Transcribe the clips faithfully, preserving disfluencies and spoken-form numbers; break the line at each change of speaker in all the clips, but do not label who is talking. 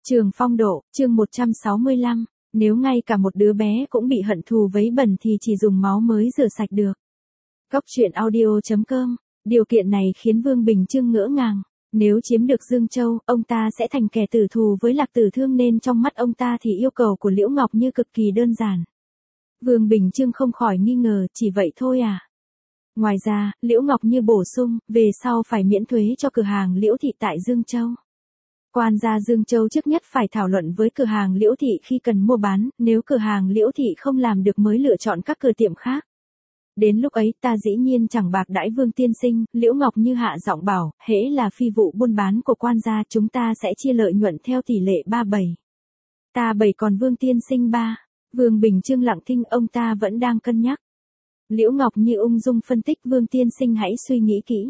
Trường Phong Độ, chương một trăm sáu mươi lăm, nếu ngay cả một đứa bé cũng bị hận thù vấy bẩn thì chỉ dùng máu mới rửa sạch được. Cóc truyện audio chấm com, điều kiện này khiến Vương Bình Chương ngỡ ngàng. Nếu chiếm được Dương Châu, ông ta sẽ thành kẻ tử thù với Lạc Tử Thương nên trong mắt ông ta thì yêu cầu của Liễu Ngọc Như cực kỳ đơn giản. Vương Bình Chương không khỏi nghi ngờ, chỉ vậy thôi à? Ngoài ra, Liễu Ngọc Như bổ sung, về sau phải miễn thuế cho cửa hàng Liễu Thị tại Dương Châu. Quan gia Dương Châu trước nhất phải thảo luận với cửa hàng Liễu Thị khi cần mua bán, nếu cửa hàng Liễu Thị không làm được mới lựa chọn các cửa tiệm khác. Đến lúc ấy ta dĩ nhiên chẳng bạc đãi Vương tiên sinh, Liễu Ngọc Như hạ giọng bảo, hễ là phi vụ buôn bán của quan gia chúng ta sẽ chia lợi nhuận theo tỷ lệ ba bảy. Ta bảy còn Vương tiên sinh ba. Vương Bình Chương lặng thinh, ông ta vẫn đang cân nhắc. Liễu Ngọc Như ung dung phân tích, Vương tiên sinh hãy suy nghĩ kỹ.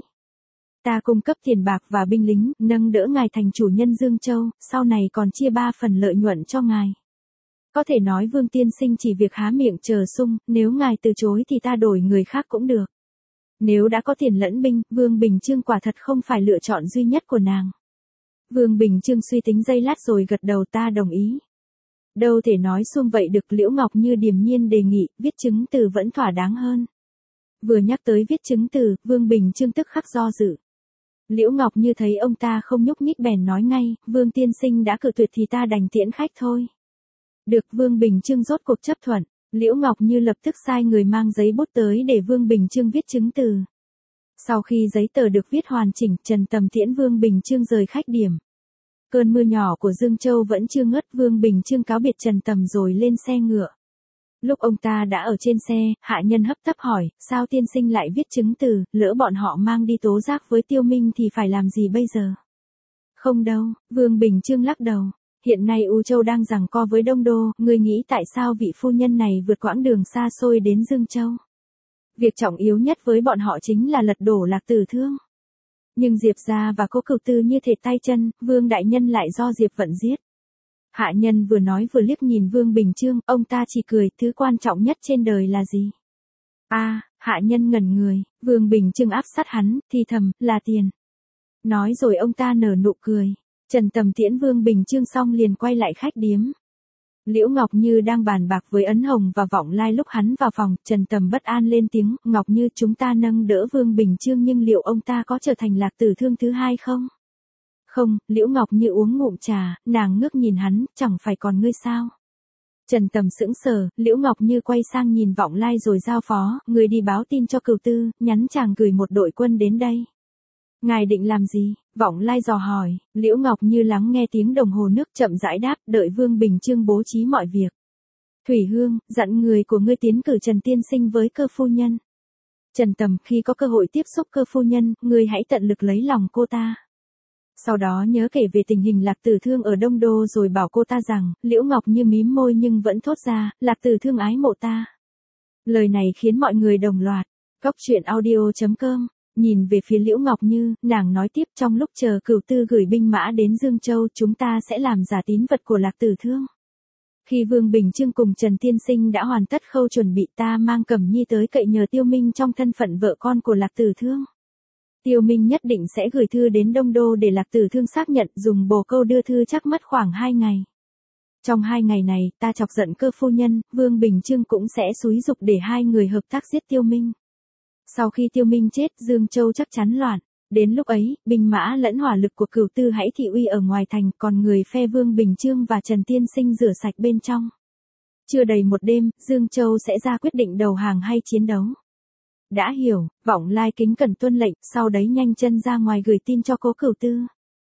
Ta cung cấp tiền bạc và binh lính, nâng đỡ ngài thành chủ nhân Dương Châu, sau này còn chia ba phần lợi nhuận cho ngài. Có thể nói Vương tiên sinh chỉ việc há miệng chờ sung, nếu ngài từ chối thì ta đổi người khác cũng được. Nếu đã có tiền lẫn binh, Vương Bình Chương quả thật không phải lựa chọn duy nhất của nàng. Vương Bình Chương suy tính giây lát rồi gật đầu, ta đồng ý. Đâu thể nói suông vậy được, Liễu Ngọc Như điềm nhiên đề nghị, viết chứng từ vẫn thỏa đáng hơn. Vừa nhắc tới viết chứng từ, Vương Bình Chương tức khắc do dự. Liễu Ngọc Như thấy ông ta không nhúc nhích bèn nói ngay, Vương tiên sinh đã cự tuyệt thì ta đành tiễn khách thôi. Được, Vương Bình Chương rốt cuộc chấp thuận. Liễu Ngọc Như lập tức sai người mang giấy bút tới để Vương Bình Chương viết chứng từ. Sau khi giấy tờ được viết hoàn chỉnh, Trần Tầm tiễn Vương Bình Chương rời khách điểm. Cơn mưa nhỏ của Dương Châu vẫn chưa ngớt, Vương Bình Chương cáo biệt Trần Tầm rồi lên xe ngựa. Lúc ông ta đã ở trên xe, hạ nhân hấp tấp hỏi, sao tiên sinh lại viết chứng từ, lỡ bọn họ mang đi tố giác với Tiêu Minh thì phải làm gì bây giờ? Không đâu, Vương Bình Chương lắc đầu. Hiện nay U Châu đang giằng co với Đông Đô, ngươi nghĩ tại sao vị phu nhân này vượt quãng đường xa xôi đến Dương Châu? Việc trọng yếu nhất với bọn họ chính là lật đổ Lạc Tử Thương. Nhưng Diệp gia và Cố Cửu Tư như thệt tay chân, Vương đại nhân lại do Diệp Vận giết. Hạ nhân vừa nói vừa liếc nhìn Vương Bình Chương, ông ta chỉ cười, thứ quan trọng nhất trên đời là gì? A, à, hạ nhân ngẩn người, Vương Bình Chương áp sát hắn, thì thầm, là tiền. Nói rồi ông ta nở nụ cười. Trần Tầm tiễn Vương Bình Chương xong liền quay lại khách điếm. Liễu Ngọc Như đang bàn bạc với Ấn Hồng và Vọng Lai lúc hắn vào phòng, Trần Tầm bất an lên tiếng, Ngọc Như chúng ta nâng đỡ Vương Bình Chương nhưng liệu ông ta có trở thành Lạc Tử Thương thứ hai không? Không, Liễu Ngọc Như uống ngụm trà, nàng ngước nhìn hắn, chẳng phải còn ngươi sao? Trần Tầm sững sờ, Liễu Ngọc Như quay sang nhìn Vọng Lai rồi giao phó, người đi báo tin cho Cửu Tư, nhắn chàng gửi một đội quân đến đây. Ngài định làm gì? Vọng Lai dò hỏi, Liễu Ngọc Như lắng nghe tiếng đồng hồ nước chậm rãi đáp, đợi Vương Bình Chương bố trí mọi việc. Thủy Hương, dặn người của ngươi tiến cử Trần tiên sinh với Cơ phu nhân. Trần Tầm, khi có cơ hội tiếp xúc Cơ phu nhân, ngươi hãy tận lực lấy lòng cô ta. Sau đó nhớ kể về tình hình Lạc Tử Thương ở Đông Đô rồi bảo cô ta rằng, Liễu Ngọc Như mím môi nhưng vẫn thốt ra, Lạc Tử Thương ái mộ ta. Lời này khiến mọi người đồng loạt. Cóc truyện audio chấm com. Nhìn về phía Liễu Ngọc Như, nàng nói tiếp, trong lúc chờ Cửu Tư gửi binh mã đến Dương Châu chúng ta sẽ làm giả tín vật của Lạc Tử Thương. Khi Vương Bình Chương cùng Trần tiên sinh đã hoàn tất khâu chuẩn bị ta mang Cẩm Nhi tới cậy nhờ Tiêu Minh trong thân phận vợ con của Lạc Tử Thương. Tiêu Minh nhất định sẽ gửi thư đến Đông Đô để Lạc Tử Thương xác nhận, dùng bồ câu đưa thư chắc mất khoảng hai ngày. Trong hai ngày này, ta chọc giận Cơ phu nhân, Vương Bình Chương cũng sẽ xúi giục để hai người hợp tác giết Tiêu Minh. Sau khi Tiêu Minh chết, Dương Châu chắc chắn loạn. Đến lúc ấy, binh mã lẫn hỏa lực của Cửu Tư hãy thị uy ở ngoài thành, còn người phe Vương Bình Chương và Trần tiên sinh rửa sạch bên trong. Chưa đầy một đêm, Dương Châu sẽ ra quyết định đầu hàng hay chiến đấu. Đã hiểu, Vọng Lai kính cẩn tuân lệnh, sau đấy nhanh chân ra ngoài gửi tin cho Cố Cửu Tư.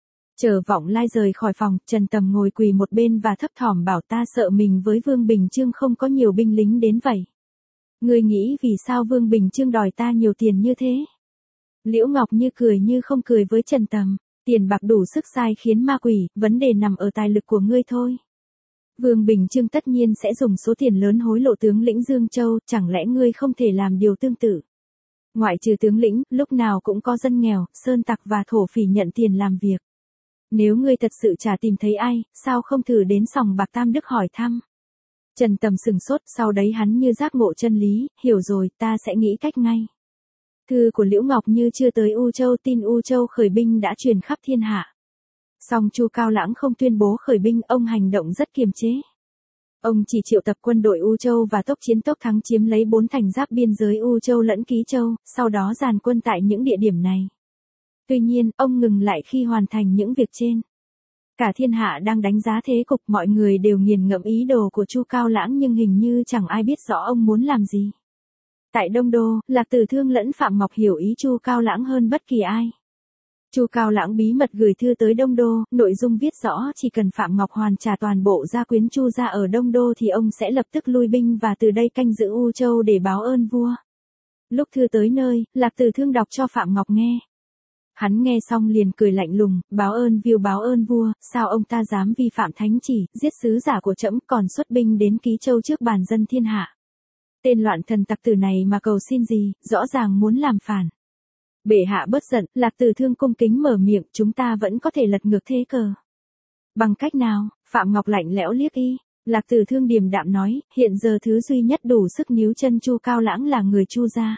Chờ Vọng Lai rời khỏi phòng, Trần Tầm ngồi quỳ một bên và thấp thỏm bảo, ta sợ mình với Vương Bình Chương không có nhiều binh lính đến vậy. Ngươi nghĩ vì sao Vương Bình Chương đòi ta nhiều tiền như thế? Liễu Ngọc Như cười như không cười với Trần Tầm, tiền bạc đủ sức sai khiến ma quỷ, vấn đề nằm ở tài lực của ngươi thôi. Vương Bình Chương tất nhiên sẽ dùng số tiền lớn hối lộ tướng lĩnh Dương Châu, chẳng lẽ ngươi không thể làm điều tương tự? Ngoại trừ tướng lĩnh, lúc nào cũng có dân nghèo, sơn tặc và thổ phỉ nhận tiền làm việc. Nếu ngươi thật sự chả tìm thấy ai, sao không thử đến sòng bạc Tam Đức hỏi thăm? Trần Tầm sừng sốt, sau đấy hắn như giác ngộ chân lý, hiểu rồi, ta sẽ nghĩ cách ngay. Thư của Liễu Ngọc Như chưa tới U Châu, tin U Châu khởi binh đã truyền khắp thiên hạ. Song Chu Cao Lãng không tuyên bố khởi binh, ông hành động rất kiềm chế. Ông chỉ triệu tập quân đội U Châu và tốc chiến tốc thắng chiếm lấy bốn thành giáp biên giới U Châu lẫn Ký Châu, sau đó dàn quân tại những địa điểm này. Tuy nhiên, ông ngừng lại khi hoàn thành những việc trên. Cả thiên hạ đang đánh giá thế cục, mọi người đều nghiền ngẫm ý đồ của Chu Cao Lãng nhưng hình như chẳng ai biết rõ ông muốn làm gì. Tại Đông Đô, Lạc Tử Thương lẫn Phạm Ngọc hiểu ý Chu Cao Lãng hơn bất kỳ ai. Chu Cao Lãng bí mật gửi thư tới Đông Đô, nội dung viết rõ chỉ cần Phạm Ngọc hoàn trả toàn bộ gia quyến Chu gia ở Đông Đô thì ông sẽ lập tức lui binh và từ đây canh giữ U Châu để báo ơn vua. Lúc thư tới nơi, Lạc Tử Thương đọc cho Phạm Ngọc nghe. Hắn nghe xong liền cười lạnh lùng, báo ơn vua báo ơn vua, sao ông ta dám vi phạm thánh chỉ, giết sứ giả của trẫm còn xuất binh đến Ký Châu trước bàn dân thiên hạ. Tên loạn thần tặc tử này mà cầu xin gì, rõ ràng muốn làm phản. Bệ hạ bớt giận, Lạc Tử Thương cung kính mở miệng, chúng ta vẫn có thể lật ngược thế cờ. Bằng cách nào? Phạm Ngọc lạnh lẽo liếc y. Lạc Tử Thương điềm đạm nói, hiện giờ thứ duy nhất đủ sức níu chân Chu Cao Lãng là người Chu gia.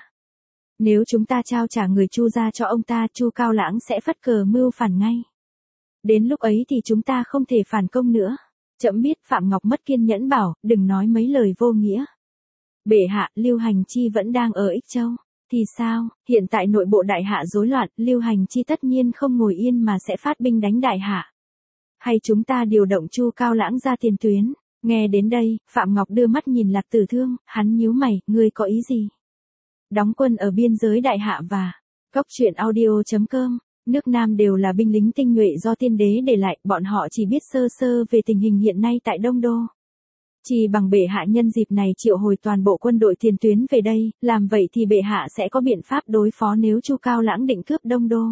Nếu chúng ta trao trả người Chu gia cho ông ta, Chu Cao Lãng sẽ phất cờ mưu phản ngay. Đến lúc ấy thì chúng ta không thể phản công nữa. Trẫm biết. Phạm Ngọc mất kiên nhẫn bảo, đừng nói mấy lời vô nghĩa. Bệ hạ, Lưu Hành Chi vẫn đang ở Ích Châu. Thì sao, hiện tại nội bộ đại hạ rối loạn, Lưu Hành Chi tất nhiên không ngồi yên mà sẽ phát binh đánh đại hạ. Hay chúng ta điều động Chu Cao Lãng ra tiền tuyến? Nghe đến đây, Phạm Ngọc đưa mắt nhìn Lạc Tử Thương, hắn nhíu mày, ngươi có ý gì? Đóng quân ở biên giới đại hạ và Cốc truyện audio chấm com, nước Nam đều là binh lính tinh nhuệ do tiên đế để lại, bọn họ chỉ biết sơ sơ về tình hình hiện nay tại Đông Đô. Chỉ bằng bệ hạ nhân dịp này triệu hồi toàn bộ quân đội tiền tuyến về đây, làm vậy thì bệ hạ sẽ có biện pháp đối phó nếu Chu Cao Lãng định cướp Đông Đô.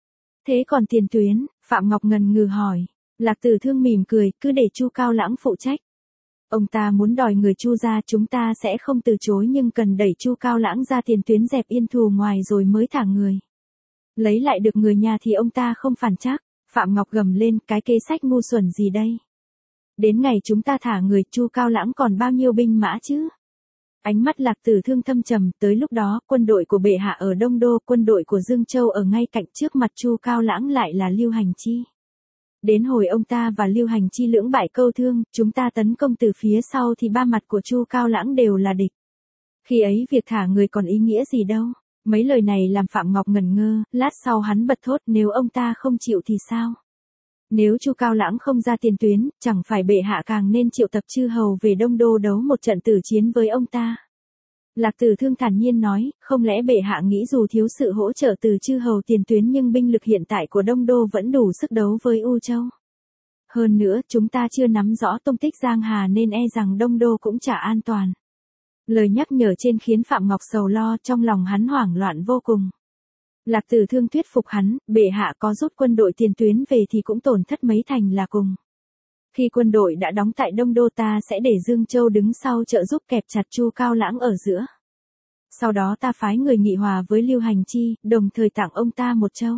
Thế còn tiền tuyến, Phạm Ngọc ngần ngừ hỏi. Lạc Tử Thương mỉm cười, cứ để Chu Cao Lãng phụ trách. Ông ta muốn đòi người Chu ra chúng ta sẽ không từ chối nhưng cần đẩy Chu Cao Lãng ra tiền tuyến dẹp yên thù ngoài rồi mới thả người. Lấy lại được người nhà thì ông ta không phản chắc. Phạm Ngọc gầm lên, cái kế sách ngu xuẩn gì đây? Đến ngày chúng ta thả người, Chu Cao Lãng còn bao nhiêu binh mã chứ? Ánh mắt Lạc Tử Thương thâm trầm, tới lúc đó, quân đội của bệ hạ ở Đông Đô, quân đội của Dương Châu ở ngay cạnh, trước mặt Chu Cao Lãng lại là Lưu Hành Chi. Đến hồi ông ta và Lưu Hành Chi lưỡng bại câu thương, chúng ta tấn công từ phía sau thì ba mặt của Chu Cao Lãng đều là địch. Khi ấy việc thả người còn ý nghĩa gì đâu? Mấy lời này làm Phạm Ngọc ngẩn ngơ, lát sau hắn bật thốt, nếu ông ta không chịu thì sao? Nếu Chu Cao Lãng không ra tiền tuyến, chẳng phải bệ hạ càng nên triệu tập chư hầu về Đông Đô đấu một trận tử chiến với ông ta. Lạc Tử Thương thản nhiên nói, không lẽ bệ hạ nghĩ dù thiếu sự hỗ trợ từ chư hầu tiền tuyến nhưng binh lực hiện tại của Đông Đô vẫn đủ sức đấu với U Châu. Hơn nữa, chúng ta chưa nắm rõ tung tích Giang Hà nên e rằng Đông Đô cũng chả an toàn. Lời nhắc nhở trên khiến Phạm Ngọc sầu lo, trong lòng hắn hoảng loạn vô cùng. Lạc Tử Thương thuyết phục hắn, bệ hạ có rút quân đội tiền tuyến về thì cũng tổn thất mấy thành là cùng. Khi quân đội đã đóng tại Đông Đô ta sẽ để Dương Châu đứng sau trợ giúp kẹp chặt Chu Cao Lãng ở giữa. Sau đó ta phái người nghị hòa với Lưu Hành Chi, đồng thời tặng ông ta một châu.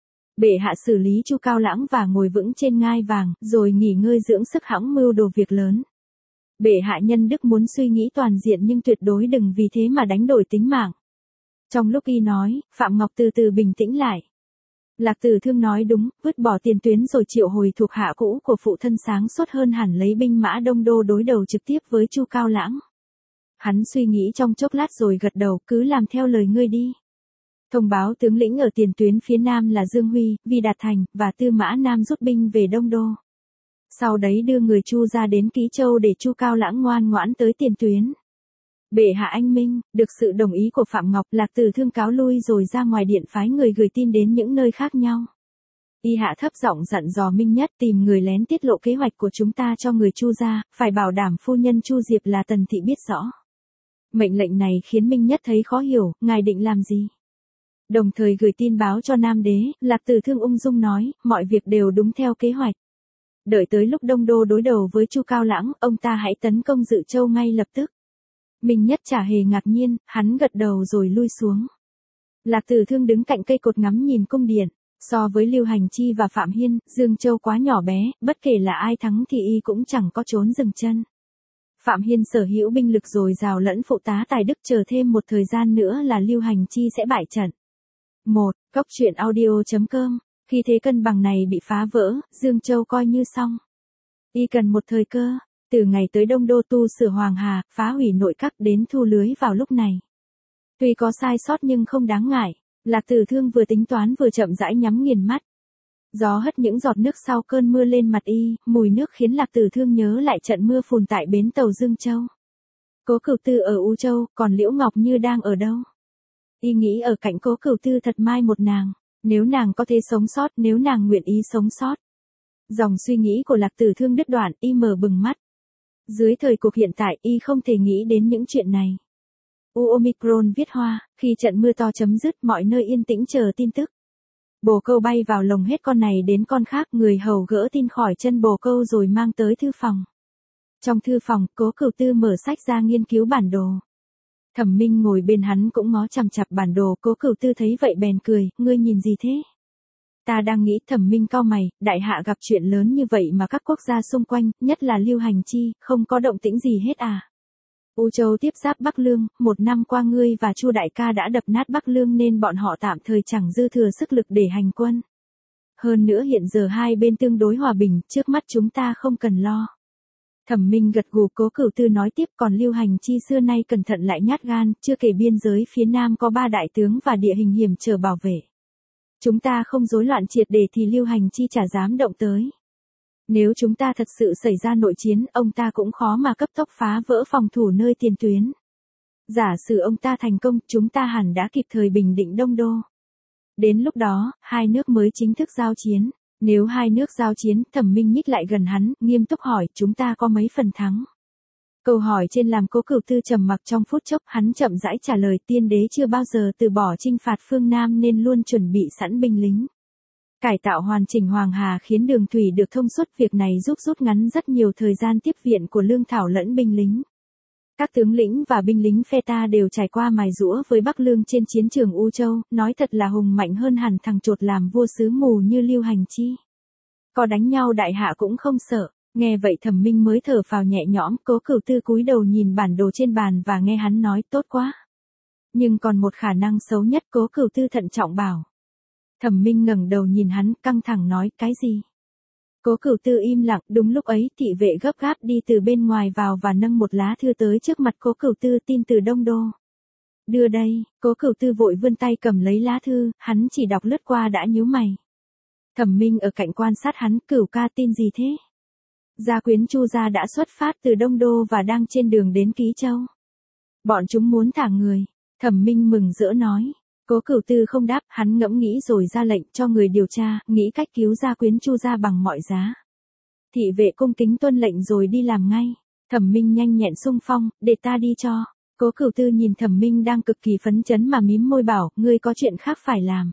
Bệ hạ xử lý Chu Cao Lãng và ngồi vững trên ngai vàng, rồi nghỉ ngơi dưỡng sức hãng mưu đồ việc lớn. Bệ hạ nhân đức muốn suy nghĩ toàn diện nhưng tuyệt đối đừng vì thế mà đánh đổi tính mạng. Trong lúc y nói, Phạm Ngọc từ từ bình tĩnh lại. Lạc Tử Thương nói đúng, vứt bỏ tiền tuyến rồi triệu hồi thuộc hạ cũ của phụ thân sáng suốt hơn hẳn lấy binh mã Đông Đô đối đầu trực tiếp với Chu Cao Lãng. Hắn suy nghĩ trong chốc lát rồi gật đầu, cứ làm theo lời ngươi đi. Thông báo tướng lĩnh ở tiền tuyến phía Nam là Dương Huy, Vi Đạt Thành, và Tư Mã Nam rút binh về Đông Đô. Sau đấy đưa người Chu ra đến Ký Châu để Chu Cao Lãng ngoan ngoãn tới tiền tuyến. Bệ hạ anh minh, được sự đồng ý của Phạm Ngọc, Lạc Tử Thương cáo lui rồi ra ngoài điện phái người gửi tin đến những nơi khác nhau. Y hạ thấp giọng dặn dò Minh Nhất tìm người lén tiết lộ kế hoạch của chúng ta cho người Chu gia, phải bảo đảm phu nhân Chu Diệp là Tần Thị biết rõ. Mệnh lệnh này khiến Minh Nhất thấy khó hiểu, ngài định làm gì? Đồng thời gửi tin báo cho Nam Đế, Lạc Tử Thương ung dung nói, mọi việc đều đúng theo kế hoạch. Đợi tới lúc Đông Đô đối đầu với Chu Cao Lãng, ông ta hãy tấn công Dự Châu ngay lập tức. Minh Nhất chả hề ngạc nhiên, hắn gật đầu rồi lui xuống. Lạc Tử Thương đứng cạnh cây cột ngắm nhìn cung điện. So với Lưu Hành Chi và Phạm Hiên, Dương Châu quá nhỏ bé, bất kể là ai thắng thì y cũng chẳng có trốn dừng chân. Phạm Hiên sở hữu binh lực dồi dào lẫn phụ tá tài đức, chờ thêm một thời gian nữa là Lưu Hành Chi sẽ bại trận. một. Cốc truyện audio chấm com Khi thế cân bằng này bị phá vỡ, Dương Châu coi như xong. Y cần một thời cơ, từ ngày tới Đông Đô tu sửa Hoàng Hà, phá hủy nội các đến thu lưới vào lúc này. Tuy có sai sót nhưng không đáng ngại, Lạc Tử Thương vừa tính toán vừa chậm rãi nhắm nghiền mắt. Gió hất những giọt nước sau cơn mưa lên mặt y, mùi nước khiến Lạc Tử Thương nhớ lại trận mưa phùn tại bến tàu Dương Châu. Cố Cửu Tư ở U Châu, còn Liễu Ngọc Như đang ở đâu? Y nghĩ ở cạnh Cố Cửu Tư thật mai một nàng, nếu nàng có thể sống sót, nếu nàng nguyện ý sống sót. Dòng suy nghĩ của Lạc Tử Thương đứt đoạn, y mở bừng mắt. Dưới thời cuộc hiện tại, y không thể nghĩ đến những chuyện này. U Omicron viết hoa, khi trận mưa to chấm dứt, mọi nơi yên tĩnh chờ tin tức. Bồ câu bay vào lồng hết con này đến con khác, người hầu gỡ tin khỏi chân bồ câu rồi mang tới thư phòng. Trong thư phòng, Cố Cửu Tư mở sách ra nghiên cứu bản đồ. Thẩm Minh ngồi bên hắn cũng ngó chằm chằm bản đồ, Cố Cửu Tư thấy vậy bèn cười, ngươi nhìn gì thế? Ta đang nghĩ. Thẩm Minh cau mày, đại hạ gặp chuyện lớn như vậy mà các quốc gia xung quanh, nhất là Lưu Hành Chi, không có động tĩnh gì hết à? U Châu tiếp giáp Bắc Lương, một năm qua ngươi và Chu đại ca đã đập nát Bắc Lương nên bọn họ tạm thời chẳng dư thừa sức lực để hành quân. Hơn nữa hiện giờ hai bên tương đối hòa bình, trước mắt chúng ta không cần lo. Thẩm Minh gật gù. Cố Cửu Tư nói tiếp, còn Lưu Hành Chi xưa nay cẩn thận lại nhát gan, chưa kể biên giới phía nam có ba đại tướng và địa hình hiểm trở bảo vệ. Chúng ta không rối loạn triệt để thì Lưu Hành Chi chả dám động tới. Nếu chúng ta thật sự xảy ra nội chiến, ông ta cũng khó mà cấp tốc phá vỡ phòng thủ nơi tiền tuyến. Giả sử ông ta thành công, chúng ta hẳn đã kịp thời bình định Đông Đô. Đến lúc đó, hai nước mới chính thức giao chiến. Nếu hai nước giao chiến, Thẩm Minh nhích lại gần hắn, nghiêm túc hỏi, chúng ta có mấy phần thắng? Câu hỏi trên làm Cố Cửu Tư trầm mặc trong phút chốc, hắn chậm rãi trả lời, tiên đế chưa bao giờ từ bỏ chinh phạt phương Nam nên luôn chuẩn bị sẵn binh lính. Cải tạo hoàn chỉnh Hoàng Hà khiến đường thủy được thông suốt, việc này giúp rút ngắn rất nhiều thời gian tiếp viện của lương thảo lẫn binh lính. Các tướng lĩnh và binh lính phe ta đều trải qua mài giũa với Bắc Lương trên chiến trường U Châu, nói thật là hùng mạnh hơn hẳn thằng chột làm vua sứ mù như Lưu Hành Chi. Có đánh nhau đại hạ cũng không sợ. Nghe vậy Thẩm Minh mới thở phào nhẹ nhõm. Cố Cửu Tư cúi đầu nhìn bản đồ trên bàn và nghe hắn nói, tốt quá. Nhưng còn một khả năng xấu nhất, Cố Cửu Tư thận trọng bảo. Thẩm Minh ngẩng đầu nhìn hắn, căng thẳng nói, cái gì? Cố Cửu Tư im lặng. Đúng lúc ấy, thị vệ gấp gáp đi từ bên ngoài vào và nâng một lá thư tới trước mặt Cố Cửu Tư, tin từ Đông Đô. Đưa đây. Cố Cửu Tư vội vươn tay cầm lấy lá thư, hắn chỉ đọc lướt qua đã nhíu mày. Thẩm Minh ở cạnh quan sát hắn, Cửu ca tin gì thế? Gia quyến Chu gia đã xuất phát từ Đông Đô và đang trên đường đến Ký Châu. Bọn chúng muốn thả người. Thẩm Minh mừng rỡ nói. Cố Cửu Tư không đáp, hắn ngẫm nghĩ rồi ra lệnh cho người điều tra, nghĩ cách cứu Gia quyến Chu gia bằng mọi giá. Thị vệ cung kính tuân lệnh rồi đi làm ngay. Thẩm Minh nhanh nhẹn xung phong, để ta đi cho. Cố Cửu Tư nhìn Thẩm Minh đang cực kỳ phấn chấn mà mím môi bảo, ngươi có chuyện khác phải làm.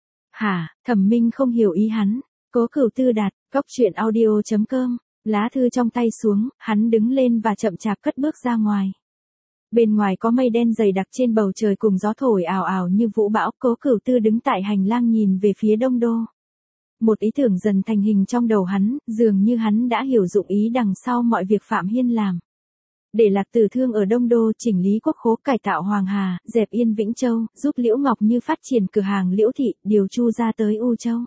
Hả? Thẩm Minh không hiểu ý hắn. Cố Cửu Tư đặt, cốc truyện audio chấm com. Lá thư trong tay xuống, hắn đứng lên và chậm chạp cất bước ra ngoài. Bên ngoài có mây đen dày đặc trên bầu trời cùng gió thổi ào ào như vũ bão. Cố Cửu Tư đứng tại hành lang nhìn về phía Đông Đô. Một ý tưởng dần thành hình trong đầu hắn, dường như hắn đã hiểu dụng ý đằng sau mọi việc Phạm Hiên làm. Để Lạc Tử Thương ở Đông Đô chỉnh lý quốc khố, cải tạo Hoàng Hà, dẹp yên Vĩnh Châu, giúp Liễu Ngọc Như phát triển cửa hàng Liễu Thị, điều Chu ra tới U Châu.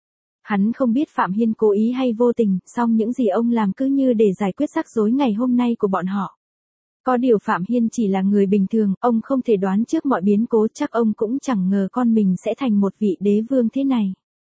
Hắn không biết Phạm Hiên cố ý hay vô tình, song những gì ông làm cứ như để giải quyết rắc rối ngày hôm nay của bọn họ. Có điều Phạm Hiên chỉ là người bình thường, ông không thể đoán trước mọi biến cố, chắc ông cũng chẳng ngờ con mình sẽ thành một vị đế vương thế này.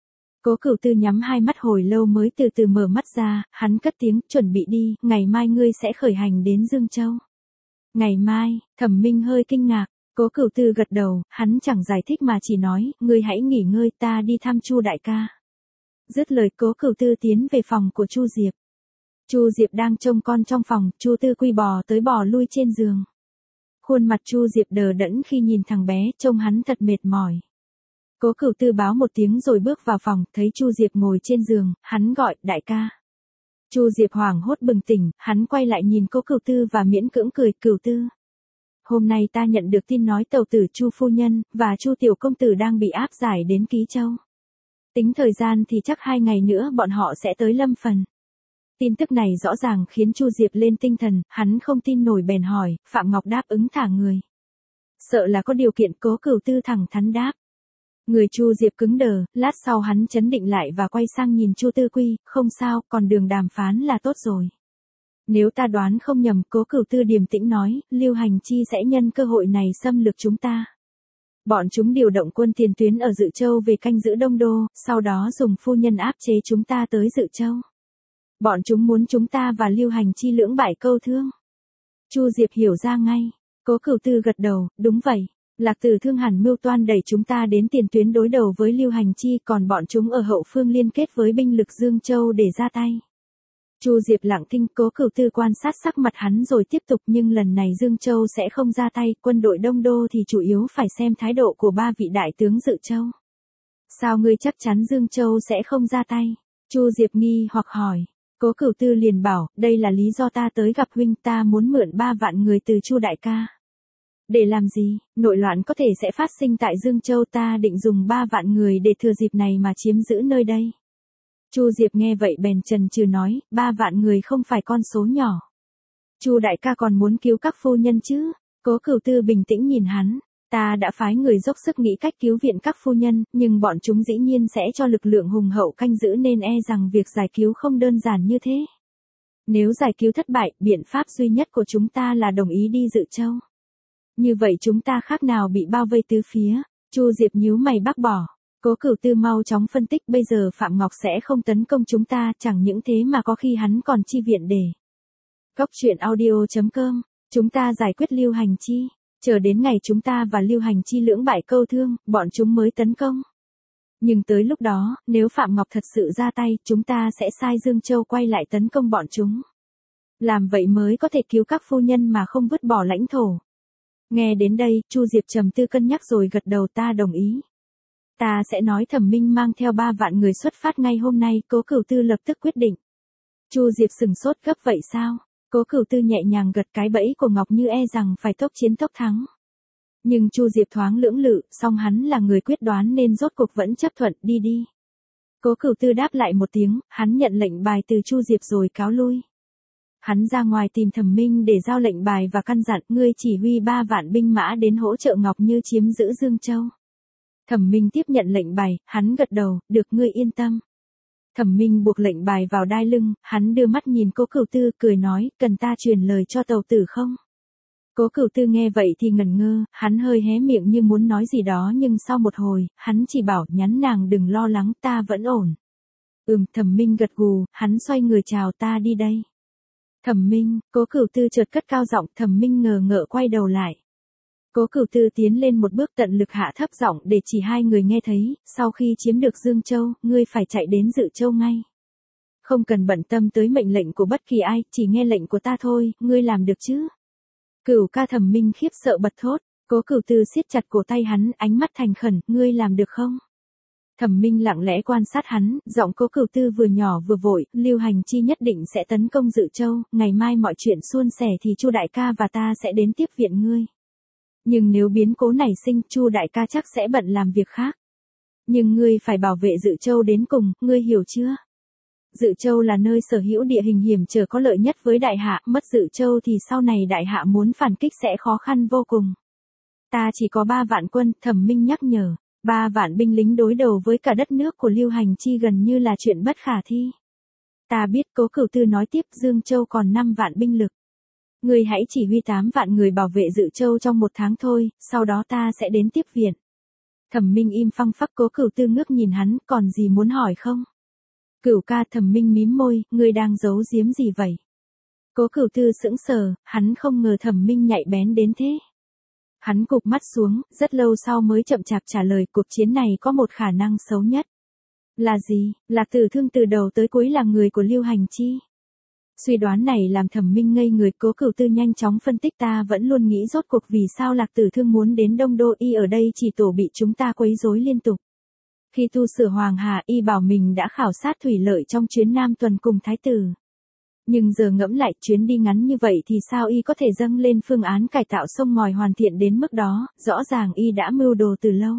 Cố Cửu Tư nhắm hai mắt hồi lâu mới từ từ mở mắt ra, hắn cất tiếng, chuẩn bị đi, ngày mai ngươi sẽ khởi hành đến Dương Châu. Ngày mai? Thẩm Minh hơi kinh ngạc. Cố Cửu Tư gật đầu, hắn chẳng giải thích mà chỉ nói, ngươi hãy nghỉ ngơi, ta đi thăm Chu đại ca. Dứt lời Cố Cửu Tư tiến về phòng của Chu Diệp. Chu Diệp đang trông con trong phòng, Chu Tư Quy bò tới bò lui trên giường. Khuôn mặt Chu Diệp đờ đẫn khi nhìn thằng bé, trông hắn thật mệt mỏi. Cố Cửu Tư báo một tiếng rồi bước vào phòng, thấy Chu Diệp ngồi trên giường, hắn gọi, đại ca. Chu Diệp hoảng hốt bừng tỉnh, hắn quay lại nhìn Cố Cửu Tư và miễn cưỡng cười, Cửu Tư. Hôm nay ta nhận được tin nói tàu tử Chu phu nhân, và Chu tiểu công tử đang bị áp giải đến Ký Châu. Tính thời gian thì chắc hai ngày nữa bọn họ sẽ tới Lâm Phần. Tin tức này rõ ràng khiến Chu Diệp lên tinh thần, hắn không tin nổi bèn hỏi, Phạm Ngọc đáp ứng thả người. Sợ là có điều kiện, Cố Cửu Tư thẳng thắn đáp. Người Chu Diệp cứng đờ, lát sau hắn chấn định lại và quay sang nhìn Chu Tư Quy, không sao, còn đường đàm phán là tốt rồi. Nếu ta đoán không nhầm, Cố Cửu Tư điềm tĩnh nói, Lưu Hành Chi sẽ nhân cơ hội này xâm lược chúng ta. Bọn chúng điều động quân tiền tuyến ở Dự Châu về canh giữ Đông Đô, sau đó dùng phu nhân áp chế chúng ta tới Dự Châu. Bọn chúng muốn chúng ta và Lưu Hành Chi lưỡng bại câu thương. Chu Diệp hiểu ra ngay. Cố Cửu Tư gật đầu, đúng vậy. Lạc Tử Thương hẳn mưu toan đẩy chúng ta đến tiền tuyến đối đầu với Lưu Hành Chi, còn bọn chúng ở hậu phương liên kết với binh lực Dương Châu để ra tay. Chu Diệp lặng thinh. Cố Cửu Tư quan sát sắc mặt hắn rồi tiếp tục, nhưng lần này Dương Châu sẽ không ra tay, quân đội Đông Đô thì chủ yếu phải xem thái độ của ba vị đại tướng Dự Châu. Sao ngươi chắc chắn Dương Châu sẽ không ra tay? Chu Diệp nghi hoặc hỏi. Cố Cửu Tư liền bảo, đây là lý do ta tới gặp huynh, ta muốn mượn ba vạn người từ Chu đại ca. Để làm gì? Nội loạn có thể sẽ phát sinh tại Dương Châu, ta định dùng ba vạn người để thừa dịp này mà chiếm giữ nơi đây. Chu Diệp nghe vậy bèn chần chừ nói, ba vạn người không phải con số nhỏ. Chu đại ca còn muốn cứu các phu nhân chứ? Cố Cửu Tư bình tĩnh nhìn hắn, ta đã phái người dốc sức nghĩ cách cứu viện các phu nhân, nhưng bọn chúng dĩ nhiên sẽ cho lực lượng hùng hậu canh giữ nên e rằng việc giải cứu không đơn giản như thế. Nếu giải cứu thất bại, biện pháp duy nhất của chúng ta là đồng ý đi Dự Châu. Như vậy chúng ta khác nào bị bao vây tứ phía. Chu Diệp nhíu mày bác bỏ. Cố Cửu Tư mau chóng phân tích, bây giờ Phạm Ngọc sẽ không tấn công chúng ta, chẳng những thế mà có khi hắn còn chi viện để. Cốc truyện audio chấm com, chúng ta giải quyết Lưu Hành Chi, chờ đến ngày chúng ta và Lưu Hành Chi lưỡng bại câu thương, bọn chúng mới tấn công. Nhưng tới lúc đó, nếu Phạm Ngọc thật sự ra tay, chúng ta sẽ sai Dương Châu quay lại tấn công bọn chúng. Làm vậy mới có thể cứu các phu nhân mà không vứt bỏ lãnh thổ. Nghe đến đây, Chu Diệp trầm tư cân nhắc rồi gật đầu, ta đồng ý. Ta sẽ nói Thẩm Minh mang theo ba vạn người xuất phát ngay hôm nay. Cố Cửu Tư lập tức quyết định. Chu Diệp sừng sốt, gấp vậy sao? Cố Cửu Tư nhẹ nhàng gật, cái bẫy của Ngọc Như e rằng phải tốc chiến tốc thắng. Nhưng Chu Diệp thoáng lưỡng lự, song hắn là người quyết đoán nên rốt cuộc vẫn chấp thuận, đi đi. Cố Cửu Tư đáp lại một tiếng, hắn nhận lệnh bài từ Chu Diệp rồi cáo lui. Hắn ra ngoài tìm Thẩm Minh để giao lệnh bài và căn dặn, ngươi chỉ huy ba vạn binh mã đến hỗ trợ Ngọc Như chiếm giữ Dương Châu. Thẩm Minh tiếp nhận lệnh bài, hắn gật đầu, được, ngươi yên tâm. Thẩm Minh buộc lệnh bài vào đai lưng, hắn đưa mắt nhìn Cố Cửu Tư, cười nói, cần ta truyền lời cho tàu tử không? Cố Cửu Tư nghe vậy thì ngẩn ngơ, hắn hơi hé miệng như muốn nói gì đó nhưng sau một hồi, hắn chỉ bảo, nhắn nàng đừng lo lắng, ta vẫn ổn. Ừm, Thẩm Minh gật gù, hắn xoay người chào, ta đi đây. Thẩm Minh, Cố Cửu Tư chợt cất cao giọng, Thẩm Minh ngờ ngợ quay đầu lại. Cố Cửu Tư tiến lên một bước, tận lực hạ thấp giọng để chỉ hai người nghe thấy, sau khi chiếm được Dương Châu, ngươi phải chạy đến Dự Châu ngay. Không cần bận tâm tới mệnh lệnh của bất kỳ ai, chỉ nghe lệnh của ta thôi, ngươi làm được chứ? Cửu ca. Thẩm Minh khiếp sợ bật thốt. Cố Cửu Tư siết chặt cổ tay hắn, ánh mắt thành khẩn, ngươi làm được không? Thẩm Minh lặng lẽ quan sát hắn, giọng Cố Cửu Tư vừa nhỏ vừa vội, Lưu Hành Chi nhất định sẽ tấn công Dự Châu, ngày mai mọi chuyện suôn sẻ thì Chu đại ca và ta sẽ đến tiếp viện ngươi. Nhưng nếu biến cố nảy sinh, Chu đại ca chắc sẽ bận làm việc khác. Nhưng ngươi phải bảo vệ Dự Châu đến cùng, ngươi hiểu chưa? Dự Châu là nơi sở hữu địa hình hiểm trở có lợi nhất với đại hạ, mất Dự Châu thì sau này đại hạ muốn phản kích sẽ khó khăn vô cùng. Ta chỉ có ba vạn quân, Thẩm Minh nhắc nhở. Ba vạn binh lính đối đầu với cả đất nước của Lưu Hành Chi gần như là chuyện bất khả thi. Ta biết. Cố Cửu Tư nói tiếp, Dương Châu còn năm vạn binh lực. Ngươi hãy chỉ huy tám vạn người bảo vệ Dự Châu trong một tháng thôi, sau đó ta sẽ đến tiếp viện. Thẩm Minh im phăng phắc. Cố Cửu Tư ngước nhìn hắn, còn gì muốn hỏi không? Cửu ca. Thẩm Minh mím môi, ngươi đang giấu giếm gì vậy? Cố Cửu Tư sững sờ, hắn không ngờ Thẩm Minh nhạy bén đến thế. Hắn cụp mắt xuống, rất lâu sau mới chậm chạp trả lời, cuộc chiến này có một khả năng xấu nhất. Là gì? Lạc Tử Thương từ đầu tới cuối là người của Lưu Hành Chi. Suy đoán này làm Thẩm Minh ngây người. Cố Cửu Tư nhanh chóng phân tích, ta vẫn luôn nghĩ rốt cuộc vì sao Lạc Tử Thương muốn đến Đông Đô, y ở đây chỉ tổ bị chúng ta quấy rối liên tục. Khi tu sửa Hoàng Hà, y bảo mình đã khảo sát thủy lợi trong chuyến Nam tuần cùng Thái tử. Nhưng giờ ngẫm lại, chuyến đi ngắn như vậy thì sao y có thể dâng lên phương án cải tạo sông ngòi hoàn thiện đến mức đó, rõ ràng y đã mưu đồ từ lâu.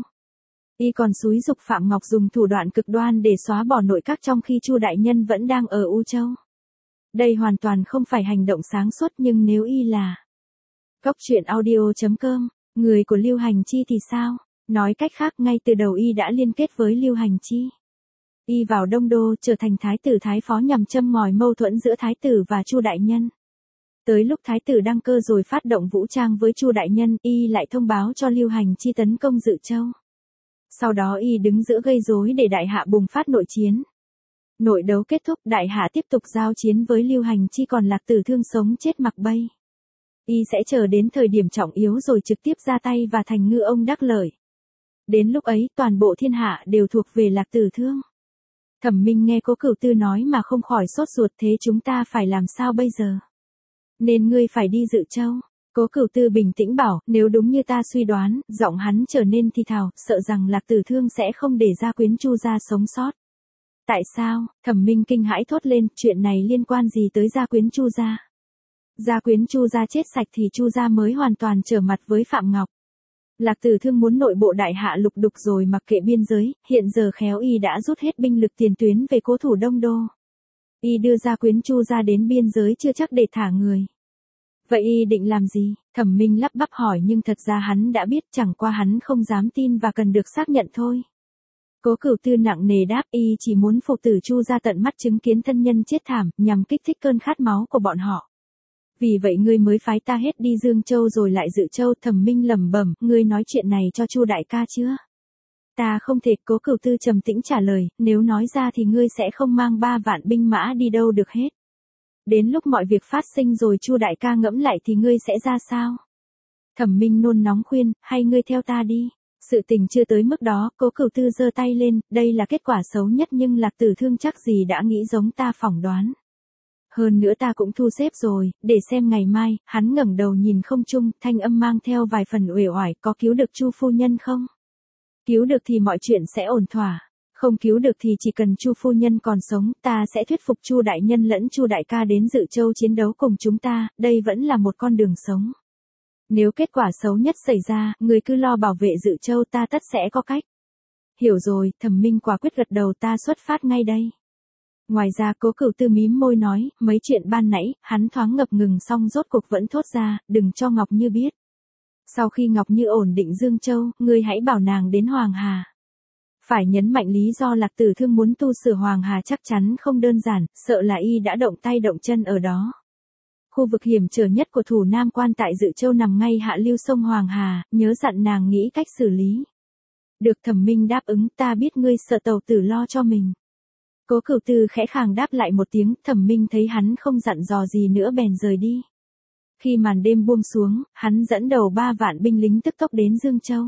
Y còn xúi giục Phạm Ngọc dùng thủ đoạn cực đoan để xóa bỏ nội các trong khi Chu đại nhân vẫn đang ở U Châu. Đây hoàn toàn không phải hành động sáng suốt, nhưng nếu y là Cốc truyện audio chấm com, người của Lưu Hành Chi thì sao? Nói cách khác ngay từ đầu y đã liên kết với Lưu Hành Chi. Y vào Đông Đô trở thành thái tử thái phó nhằm châm ngòi mâu thuẫn giữa thái tử và Chu đại nhân. Tới lúc thái tử đăng cơ rồi phát động vũ trang với Chu đại nhân, y lại thông báo cho Lưu Hành Chi tấn công Dự Châu. Sau đó y đứng giữa gây rối để đại hạ bùng phát nội chiến. Nội đấu kết thúc, đại hạ tiếp tục giao chiến với Lưu Hành Chi, còn Lạc Tử Thương sống chết mặc bay. Y sẽ chờ đến thời điểm trọng yếu rồi trực tiếp ra tay và thành ngư ông đắc lợi. Đến lúc ấy toàn bộ thiên hạ đều thuộc về Lạc Tử Thương. Thẩm Minh nghe Cố Cửu Tư nói mà không khỏi sốt ruột, thế chúng ta phải làm sao bây giờ? Nên ngươi phải đi Dự Châu. Cố Cửu Tư bình tĩnh bảo, nếu đúng như ta suy đoán, giọng hắn trở nên thì thào, sợ rằng Lạc Tử Thương sẽ không để Gia Quyến Chu gia sống sót. Tại sao? Thẩm Minh kinh hãi thốt lên, chuyện này liên quan gì tới Gia Quyến Chu gia? Gia Quyến Chu gia chết sạch thì Chu gia mới hoàn toàn trở mặt với Phạm Ngọc. Lạc Tử Thương muốn nội bộ đại hạ lục đục rồi mặc kệ biên giới, hiện giờ khéo y đã rút hết binh lực tiền tuyến về cố thủ Đông Đô. Y đưa Gia Quyến Chu gia đến biên giới chưa chắc để thả người. Vậy y định làm gì? Thẩm Minh lắp bắp hỏi, nhưng thật ra hắn đã biết, chẳng qua hắn không dám tin và cần được xác nhận thôi. Cố Cửu Tư nặng nề đáp, y chỉ muốn phụ tử Chu gia tận mắt chứng kiến thân nhân chết thảm, nhằm kích thích cơn khát máu của bọn họ. Vì vậy ngươi mới phái ta hết đi Dương Châu rồi lại Dự Châu. Thẩm Minh lẩm bẩm, ngươi nói chuyện này cho Chu đại ca chưa? Ta không thể. Cố Cửu Tư trầm tĩnh trả lời, nếu nói ra thì ngươi sẽ không mang ba vạn binh mã đi đâu được hết. Đến lúc mọi việc phát sinh rồi Chu đại ca ngẫm lại thì ngươi sẽ ra sao? Thẩm Minh nôn nóng khuyên, hay ngươi theo ta đi. Sự tình chưa tới mức đó. Cố Cửu Tư giơ tay lên, đây là kết quả xấu nhất nhưng Lạc Tử Thương chắc gì đã nghĩ giống ta phỏng đoán. Hơn nữa ta cũng thu xếp rồi, để xem ngày mai. Hắn ngẩng đầu nhìn không trung, thanh âm mang theo vài phần uể oải, có cứu được Chu phu nhân không? Cứu được thì mọi chuyện sẽ ổn thỏa. Không cứu được thì chỉ cần Chu phu nhân còn sống, ta sẽ thuyết phục Chu đại nhân lẫn Chu đại ca đến Dự Châu chiến đấu cùng chúng ta, đây vẫn là một con đường sống. Nếu kết quả xấu nhất xảy ra, người cứ lo bảo vệ Dự Châu, ta tất sẽ có cách. Hiểu rồi. Thẩm Minh quả quyết gật đầu, ta xuất phát ngay đây. Ngoài ra Cố Cửu Tư mím môi nói, mấy chuyện ban nãy, hắn thoáng ngập ngừng xong rốt cuộc vẫn thốt ra, đừng cho Ngọc Như biết. Sau khi Ngọc Như ổn định Dương Châu, ngươi hãy bảo nàng đến Hoàng Hà. Phải nhấn mạnh lý do Lạc Tử Thương muốn tu sửa Hoàng Hà chắc chắn không đơn giản, sợ là y đã động tay động chân ở đó. Khu vực hiểm trở nhất của thủ Nam Quan tại Dự Châu nằm ngay hạ lưu sông Hoàng Hà, nhớ dặn nàng nghĩ cách xử lý. Được. Thẩm Minh đáp ứng, ta biết ngươi sợ tàu tử lo cho mình. Cố Cửu Tư khẽ khàng đáp lại một tiếng, Thẩm Minh thấy hắn không dặn dò gì nữa bèn rời đi. Khi màn đêm buông xuống, hắn dẫn đầu ba vạn binh lính tức tốc đến Dương Châu.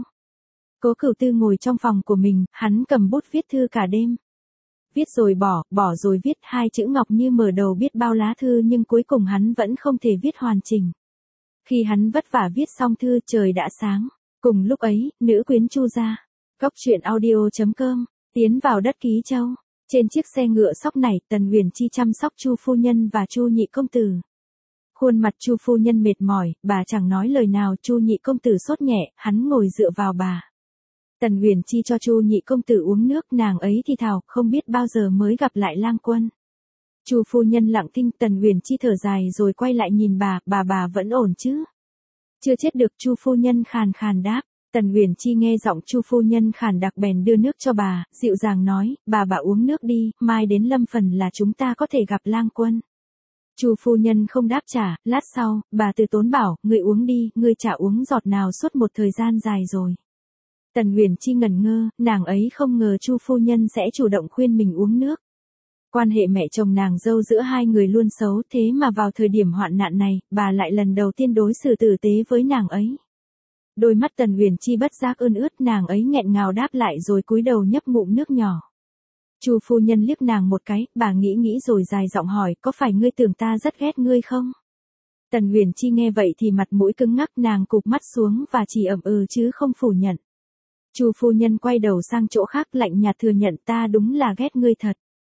Cố Cửu Tư ngồi trong phòng của mình, hắn cầm bút viết thư cả đêm. Viết rồi bỏ, bỏ rồi viết, hai chữ Ngọc Như mở đầu biết bao lá thư nhưng cuối cùng hắn vẫn không thể viết hoàn chỉnh. Khi hắn vất vả viết xong thư, trời đã sáng. Cùng lúc ấy, nữ quyến Chu gia. Góc truyện audio chấm com, tiến vào đất Ký Châu. Trên chiếc xe ngựa sóc này, Tần Uyển Chi chăm sóc Chu phu nhân và Chu nhị công tử. Khuôn mặt Chu phu nhân mệt mỏi, bà chẳng nói lời nào. Chu nhị công tử sốt nhẹ, hắn ngồi dựa vào bà. Tần Uyển Chi cho Chu nhị công tử uống nước, nàng ấy thì thào, không biết bao giờ mới gặp lại Lang Quân. Chu phu nhân lặng thinh. Tần Uyển Chi thở dài rồi quay lại nhìn bà, bà bà vẫn ổn chứ? Chưa chết được. Chu phu nhân khàn khàn đáp. Tần Uyển Chi nghe giọng Chu phu nhân khàn đặc bèn đưa nước cho bà, dịu dàng nói, bà bà uống nước đi, mai đến Lâm Phần là chúng ta có thể gặp Lang Quân. Chu phu nhân không đáp trả, lát sau, bà từ tốn bảo, ngươi uống đi, ngươi chả uống giọt nào suốt một thời gian dài rồi. Tần Uyển Chi ngẩn ngơ, nàng ấy không ngờ Chu phu nhân sẽ chủ động khuyên mình uống nước. Quan hệ mẹ chồng nàng dâu giữa hai người luôn xấu, thế mà vào thời điểm hoạn nạn này, bà lại lần đầu tiên đối xử tử tế với nàng ấy. Đôi mắt Tần Uyển Chi bất giác ươn ướt, nàng ấy nghẹn ngào đáp lại rồi cúi đầu nhấp ngụm nước nhỏ. Chu phu nhân liếc nàng một cái, bà nghĩ nghĩ rồi dài giọng hỏi, có phải ngươi tưởng ta rất ghét ngươi không? Tần Uyển Chi nghe vậy thì mặt mũi cứng ngắc, nàng cụp mắt xuống và chỉ ậm ừ chứ không phủ nhận. Chu phu nhân quay đầu sang chỗ khác, lạnh nhạt thừa nhận, ta đúng là ghét ngươi thật.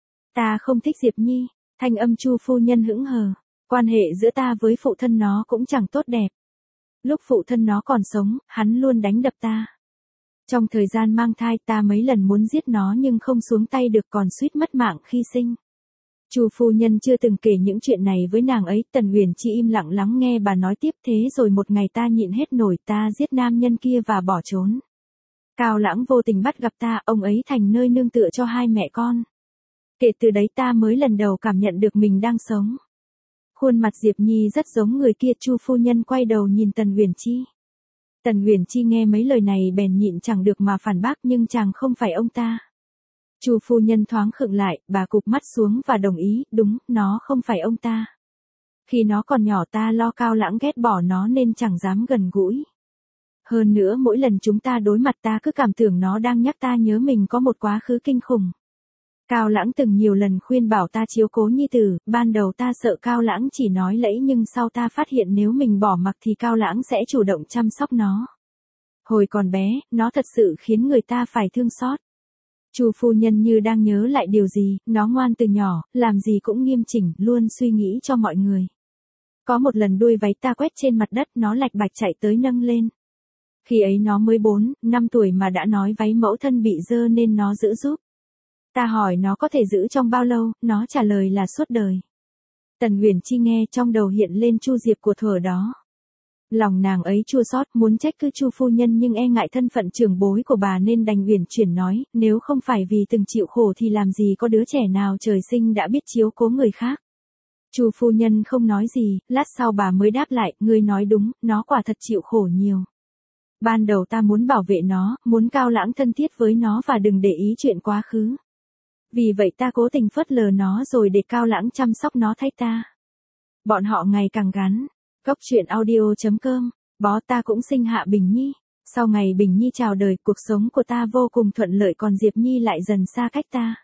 Ta không thích Diệp Nhi. Thanh âm Chu phu nhân hững hờ. Quan hệ giữa ta với phụ thân nó cũng chẳng tốt đẹp. Lúc phụ thân nó còn sống, hắn luôn đánh đập ta. Trong thời gian mang thai ta mấy lần muốn giết nó nhưng không xuống tay được, còn suýt mất mạng khi sinh. Chu phu nhân chưa từng kể những chuyện này với nàng ấy. Tần Uyển Chi im lặng lắng nghe bà nói tiếp, thế rồi một ngày ta nhịn hết nổi, ta giết nam nhân kia và bỏ trốn. Cao Lãng vô tình bắt gặp ta, ông ấy thành nơi nương tựa cho hai mẹ con. Kể từ đấy ta mới lần đầu cảm nhận được mình đang sống. Khuôn mặt Diệp Nhi rất giống người kia. Chu phu nhân quay đầu nhìn Tần Uyển Chi. Tần Uyển Chi nghe mấy lời này bèn nhịn chẳng được mà phản bác, nhưng chàng không phải ông ta. Chu phu nhân thoáng khựng lại, bà cụp mắt xuống và đồng ý, đúng, nó không phải ông ta. Khi nó còn nhỏ ta lo Cao Lãng ghét bỏ nó nên chẳng dám gần gũi. Hơn nữa mỗi lần chúng ta đối mặt ta cứ cảm tưởng nó đang nhắc ta nhớ mình có một quá khứ kinh khủng. Cao Lãng từng nhiều lần khuyên bảo ta chiếu cố nhi tử, ban đầu ta sợ Cao Lãng chỉ nói lẫy nhưng sau ta phát hiện nếu mình bỏ mặc thì Cao Lãng sẽ chủ động chăm sóc nó. Hồi còn bé, nó thật sự khiến người ta phải thương xót. Chu phu nhân như đang nhớ lại điều gì, nó ngoan từ nhỏ, làm gì cũng nghiêm chỉnh, luôn suy nghĩ cho mọi người. Có một lần đuôi váy ta quét trên mặt đất, nó lạch bạch chạy tới nâng lên. Khi ấy nó mới bốn, năm tuổi mà đã nói váy mẫu thân bị dơ nên nó giữ giúp. Ta hỏi nó có thể giữ trong bao lâu, nó trả lời là suốt đời. Tần Uyển Chi nghe trong đầu hiện lên Chu Diệp của thuở đó. Lòng nàng ấy chua xót, muốn trách cứ Chu phu nhân nhưng e ngại thân phận trưởng bối của bà nên đành uyển chuyển nói, nếu không phải vì từng chịu khổ thì làm gì có đứa trẻ nào trời sinh đã biết chiếu cố người khác. Chu phu nhân không nói gì, lát sau bà mới đáp lại, ngươi nói đúng, nó quả thật chịu khổ nhiều. Ban đầu ta muốn bảo vệ nó, muốn Cao Lãng thân thiết với nó và đừng để ý chuyện quá khứ. Vì vậy ta cố tình phớt lờ nó rồi để Cao Lãng chăm sóc nó thay ta. Bọn họ ngày càng gắn. Cốc truyện audio chấm com, bó ta cũng sinh hạ Bình Nhi. Sau ngày Bình Nhi chào đời, cuộc sống của ta vô cùng thuận lợi còn Diệp Nhi lại dần xa cách ta.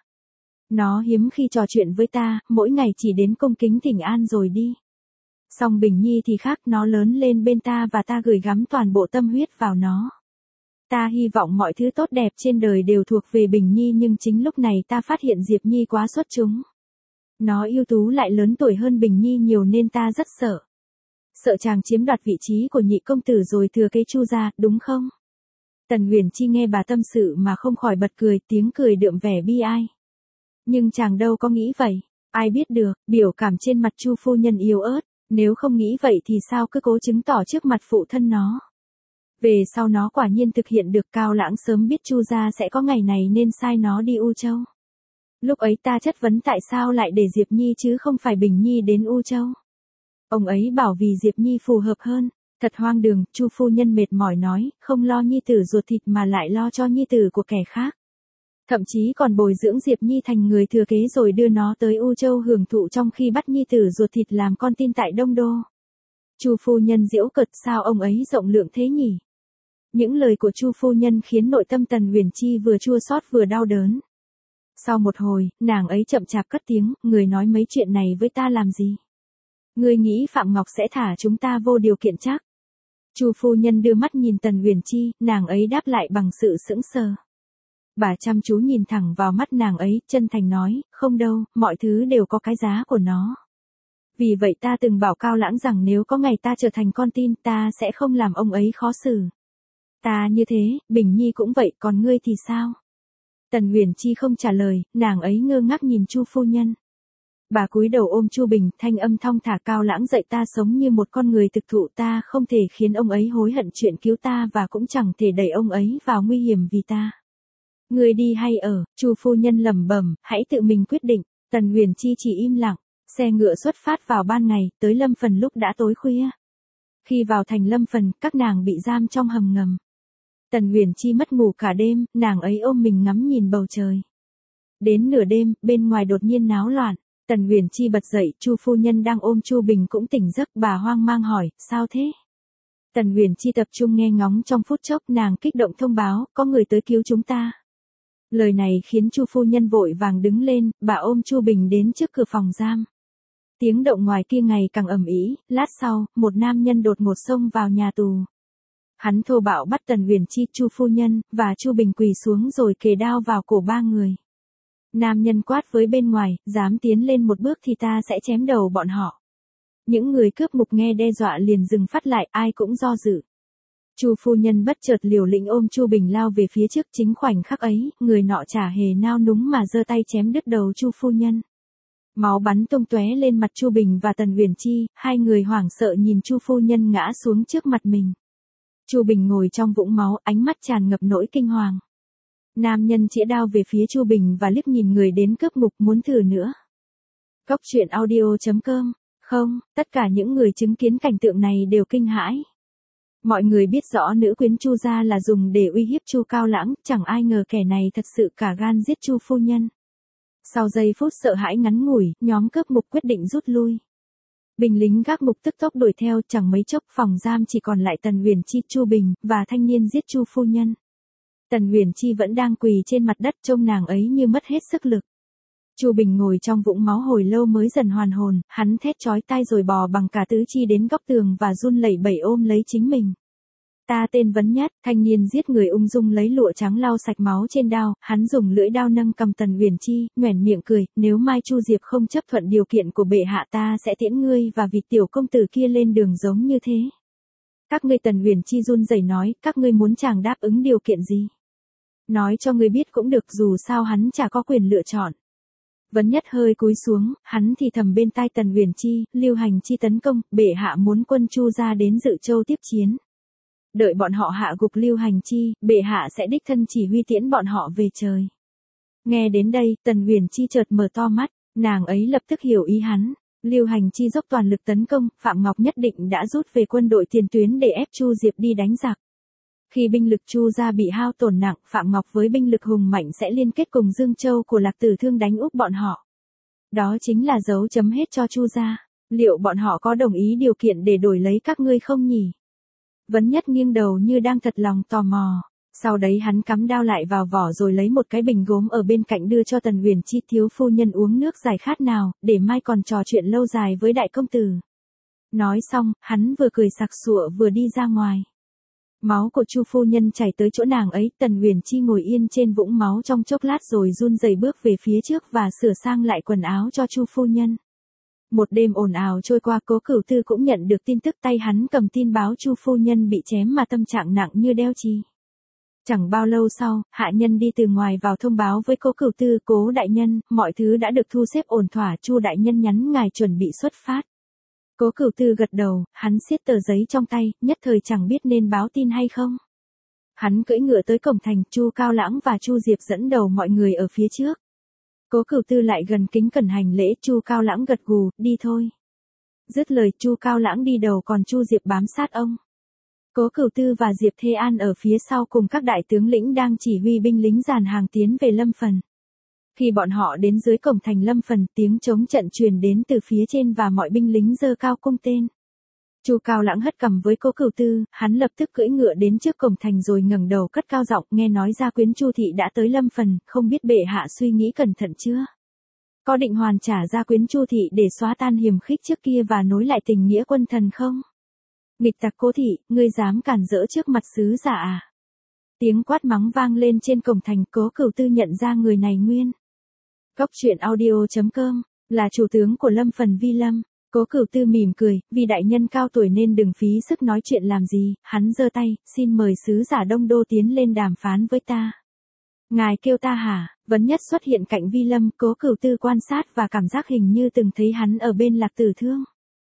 Nó hiếm khi trò chuyện với ta, mỗi ngày chỉ đến cung kính thỉnh an rồi đi. Song Bình Nhi thì khác, nó lớn lên bên ta và ta gửi gắm toàn bộ tâm huyết vào nó. Ta hy vọng mọi thứ tốt đẹp trên đời đều thuộc về Bình Nhi nhưng chính lúc này ta phát hiện Diệp Nhi quá xuất chúng. Nó ưu tú lại lớn tuổi hơn Bình Nhi nhiều nên ta rất sợ. Sợ chàng chiếm đoạt vị trí của nhị công tử rồi thừa kế Chu gia, đúng không? Tần Uyển Chi nghe bà tâm sự mà không khỏi bật cười, tiếng cười đượm vẻ bi ai. Nhưng chàng đâu có nghĩ vậy, ai biết được, biểu cảm trên mặt Chu phu nhân yếu ớt, nếu không nghĩ vậy thì sao cứ cố chứng tỏ trước mặt phụ thân nó. Về sau nó quả nhiên thực hiện được. Cao Lãng sớm biết Chu gia sẽ có ngày này nên sai nó đi U Châu. Lúc ấy ta chất vấn tại sao lại để Diệp Nhi chứ không phải Bình Nhi đến U Châu. Ông ấy bảo vì Diệp Nhi phù hợp hơn. Thật hoang đường, Chu phu nhân mệt mỏi nói, không lo nhi tử ruột thịt mà lại lo cho nhi tử của kẻ khác. Thậm chí còn bồi dưỡng Diệp Nhi thành người thừa kế rồi đưa nó tới U Châu hưởng thụ trong khi bắt nhi tử ruột thịt làm con tin tại Đông Đô. Chu phu nhân giễu cợt, sao ông ấy rộng lượng thế nhỉ? Những lời của Chu phu nhân khiến nội tâm Tần Uyển Chi vừa chua xót vừa đau đớn. Sau một hồi, nàng ấy chậm chạp cất tiếng, người nói mấy chuyện này với ta làm gì? Ngươi nghĩ Phạm Ngọc sẽ thả chúng ta vô điều kiện chắc? Chu phu nhân đưa mắt nhìn Tần Uyển Chi, nàng ấy đáp lại bằng sự sững sờ. Bà chăm chú nhìn thẳng vào mắt nàng ấy, chân thành nói, không đâu, mọi thứ đều có cái giá của nó. Vì vậy ta từng bảo Cao Lãng rằng nếu có ngày ta trở thành con tin ta sẽ không làm ông ấy khó xử. Ta như thế, Bình Nhi cũng vậy, còn ngươi thì sao? Tần Uyển Chi không trả lời, nàng ấy ngơ ngác nhìn Chu phu nhân. Bà cúi đầu ôm Chu Bình, thanh âm thong thả, Cao Lãng dạy ta sống như một con người thực thụ, ta không thể khiến ông ấy hối hận chuyện cứu ta và cũng chẳng thể đẩy ông ấy vào nguy hiểm vì ta. Ngươi đi hay ở? Chu phu nhân lẩm bẩm, hãy tự mình quyết định. Tần Uyển Chi chỉ im lặng. Xe ngựa xuất phát vào ban ngày, tới Lâm Phần lúc đã tối khuya. Khi vào thành Lâm Phần, các nàng bị giam trong hầm ngầm. Tần Uyển Chi mất ngủ cả đêm, nàng ấy ôm mình ngắm nhìn bầu trời. Đến nửa đêm, bên ngoài đột nhiên náo loạn. Tần Uyển Chi bật dậy, Chu phu nhân đang ôm Chu Bình cũng tỉnh giấc, bà hoang mang hỏi, sao thế? Tần Uyển Chi tập trung nghe ngóng trong phút chốc, nàng kích động thông báo, có người tới cứu chúng ta. Lời này khiến Chu phu nhân vội vàng đứng lên, bà ôm Chu Bình đến trước cửa phòng giam. Tiếng động ngoài kia ngày càng ầm ĩ, lát sau, một nam nhân đột ngột xông vào nhà tù. Hắn thô bạo bắt Tần Uyển Chi, Chu phu nhân và Chu Bình quỳ xuống rồi kề đao vào cổ ba người. Nam nhân quát với bên ngoài, dám tiến lên một bước thì ta sẽ chém đầu bọn họ. Những người cướp mục nghe đe dọa liền dừng phát lại, ai cũng do dự. Chu phu nhân bất chợt liều lĩnh ôm Chu Bình lao về phía trước, chính khoảnh khắc ấy, người nọ chả hề nao núng mà giơ tay chém đứt đầu Chu phu nhân. Máu bắn tung tóe lên mặt Chu Bình và Tần Uyển Chi, hai người hoảng sợ nhìn Chu phu nhân ngã xuống trước mặt mình. Chu Bình ngồi trong vũng máu, ánh mắt tràn ngập nỗi kinh hoàng. Nam nhân chĩa đao về phía Chu Bình và liếc nhìn người đến cướp ngục muốn thử nữa. Cốc truyện audio chấm com. Không, tất cả những người chứng kiến cảnh tượng này đều kinh hãi. Mọi người biết rõ nữ quyến Chu gia là dùng để uy hiếp Chu Cao Lãng, chẳng ai ngờ kẻ này thật sự cả gan giết Chu phu nhân. Sau giây phút sợ hãi ngắn ngủi, nhóm cướp ngục quyết định rút lui. Binh lính gác ngục tức tốc đuổi theo, chẳng mấy chốc phòng giam chỉ còn lại Tần Uyển Chi, Chu Bình và thanh niên giết Chu phu nhân. Tần Uyển Chi vẫn đang quỳ trên mặt đất, trông nàng ấy như mất hết sức lực. Chu Bình ngồi trong vũng máu hồi lâu mới dần hoàn hồn, hắn thét chói tai rồi bò bằng cả tứ chi đến góc tường và run lẩy bẩy ôm lấy chính mình. Ta tên Vấn Nhất, thanh niên giết người ung dung lấy lụa trắng lau sạch máu trên đao, hắn dùng lưỡi đao nâng cầm Tần Uyển Chi, nhoẻn miệng cười, nếu mai Chu Diệp không chấp thuận điều kiện của bệ hạ ta sẽ tiễn ngươi và vị tiểu công tử kia lên đường giống như thế. Các ngươi, Tần Uyển Chi run rẩy nói, các ngươi muốn chàng đáp ứng điều kiện gì? Nói cho ngươi biết cũng được, dù sao hắn chả có quyền lựa chọn. Vấn Nhất hơi cúi xuống, hắn thì thầm bên tai Tần Uyển Chi, Lưu Hành Chi tấn công, bệ hạ muốn quân Chu gia đến Dự Châu tiếp chiến. Đợi bọn họ hạ gục Lưu Hành Chi, bệ hạ sẽ đích thân chỉ huy tiễn bọn họ về trời. Nghe đến đây, Tần Uyển Chi chợt mở to mắt, nàng ấy lập tức hiểu ý hắn. Lưu Hành Chi dốc toàn lực tấn công, Phạm Ngọc nhất định đã rút về quân đội tiền tuyến để ép Chu Diệp đi đánh giặc. Khi binh lực Chu gia bị hao tổn nặng, Phạm Ngọc với binh lực hùng mạnh sẽ liên kết cùng Dương Châu của Lạc Tử Thương đánh úp bọn họ. Đó chính là dấu chấm hết cho Chu gia. Liệu bọn họ có đồng ý điều kiện để đổi lấy các ngươi không nhỉ? Vấn Nhất nghiêng đầu như đang thật lòng tò mò. Sau đấy hắn cắm đao lại vào vỏ rồi lấy một cái bình gốm ở bên cạnh đưa cho Tần Uyển Chi, thiếu phu nhân uống nước giải khát nào, để mai còn trò chuyện lâu dài với đại công tử. Nói xong, hắn vừa cười sặc sụa vừa đi ra ngoài. Máu của Chu phu nhân chảy tới chỗ nàng ấy, Tần Uyển Chi ngồi yên trên vũng máu trong chốc lát rồi run rẩy bước về phía trước và sửa sang lại quần áo cho Chu phu nhân. Một đêm ồn ào trôi qua, Cố Cửu Tư cũng nhận được tin tức, tay hắn cầm tin báo Chu phu nhân bị chém mà tâm trạng nặng như đeo chì. Chẳng bao lâu sau, hạ nhân đi từ ngoài vào thông báo với Cố Cửu Tư, Cố đại nhân, mọi thứ đã được thu xếp ổn thỏa, Chu đại nhân nhắn ngài chuẩn bị xuất phát. Cố Cửu Tư gật đầu, hắn siết tờ giấy trong tay, nhất thời chẳng biết nên báo tin hay không. Hắn cưỡi ngựa tới cổng thành, Chu Cao Lãng và Chu Diệp dẫn đầu mọi người ở phía trước. Cố Cửu Tư lại gần kính cẩn hành lễ, Chu Cao Lãng gật gù, đi thôi. Dứt lời, Chu Cao Lãng đi đầu còn Chu Diệp bám sát ông. Cố Cửu Tư và Diệp Thê An ở phía sau cùng các đại tướng lĩnh đang chỉ huy binh lính dàn hàng tiến về Lâm Phần. Khi bọn họ đến dưới cổng thành Lâm Phần, tiếng trống trận truyền đến từ phía trên và mọi binh lính giơ cao cung tên. Chu Cao Lãng hất cằm với Cố Cửu Tư, hắn lập tức cưỡi ngựa đến trước cổng thành rồi ngẩng đầu cất cao giọng, nghe nói gia quyến Chu thị đã tới Lâm Phần, không biết bệ hạ suy nghĩ cẩn thận chưa? Có định hoàn trả gia quyến Chu thị để xóa tan hiềm khích trước kia và nối lại tình nghĩa quân thần không? Nghịch tặc Cố thị, ngươi dám cản rỡ trước mặt sứ giả à? Tiếng quát mắng vang lên trên cổng thành, Cố Cửu Tư nhận ra người này nguyên. Cốc truyện audio chấm com, là chủ tướng của Lâm Phần Vi Lâm. Cố Cửu Tư mỉm cười, vì đại nhân cao tuổi nên đừng phí sức nói chuyện làm gì, hắn giơ tay, xin mời sứ giả Đông Đô tiến lên đàm phán với ta. Ngài kêu ta hả? Vấn Nhất xuất hiện cạnh Vi Lâm, Cố Cửu Tư quan sát và cảm giác hình như từng thấy hắn ở bên Lạc Tử Thương.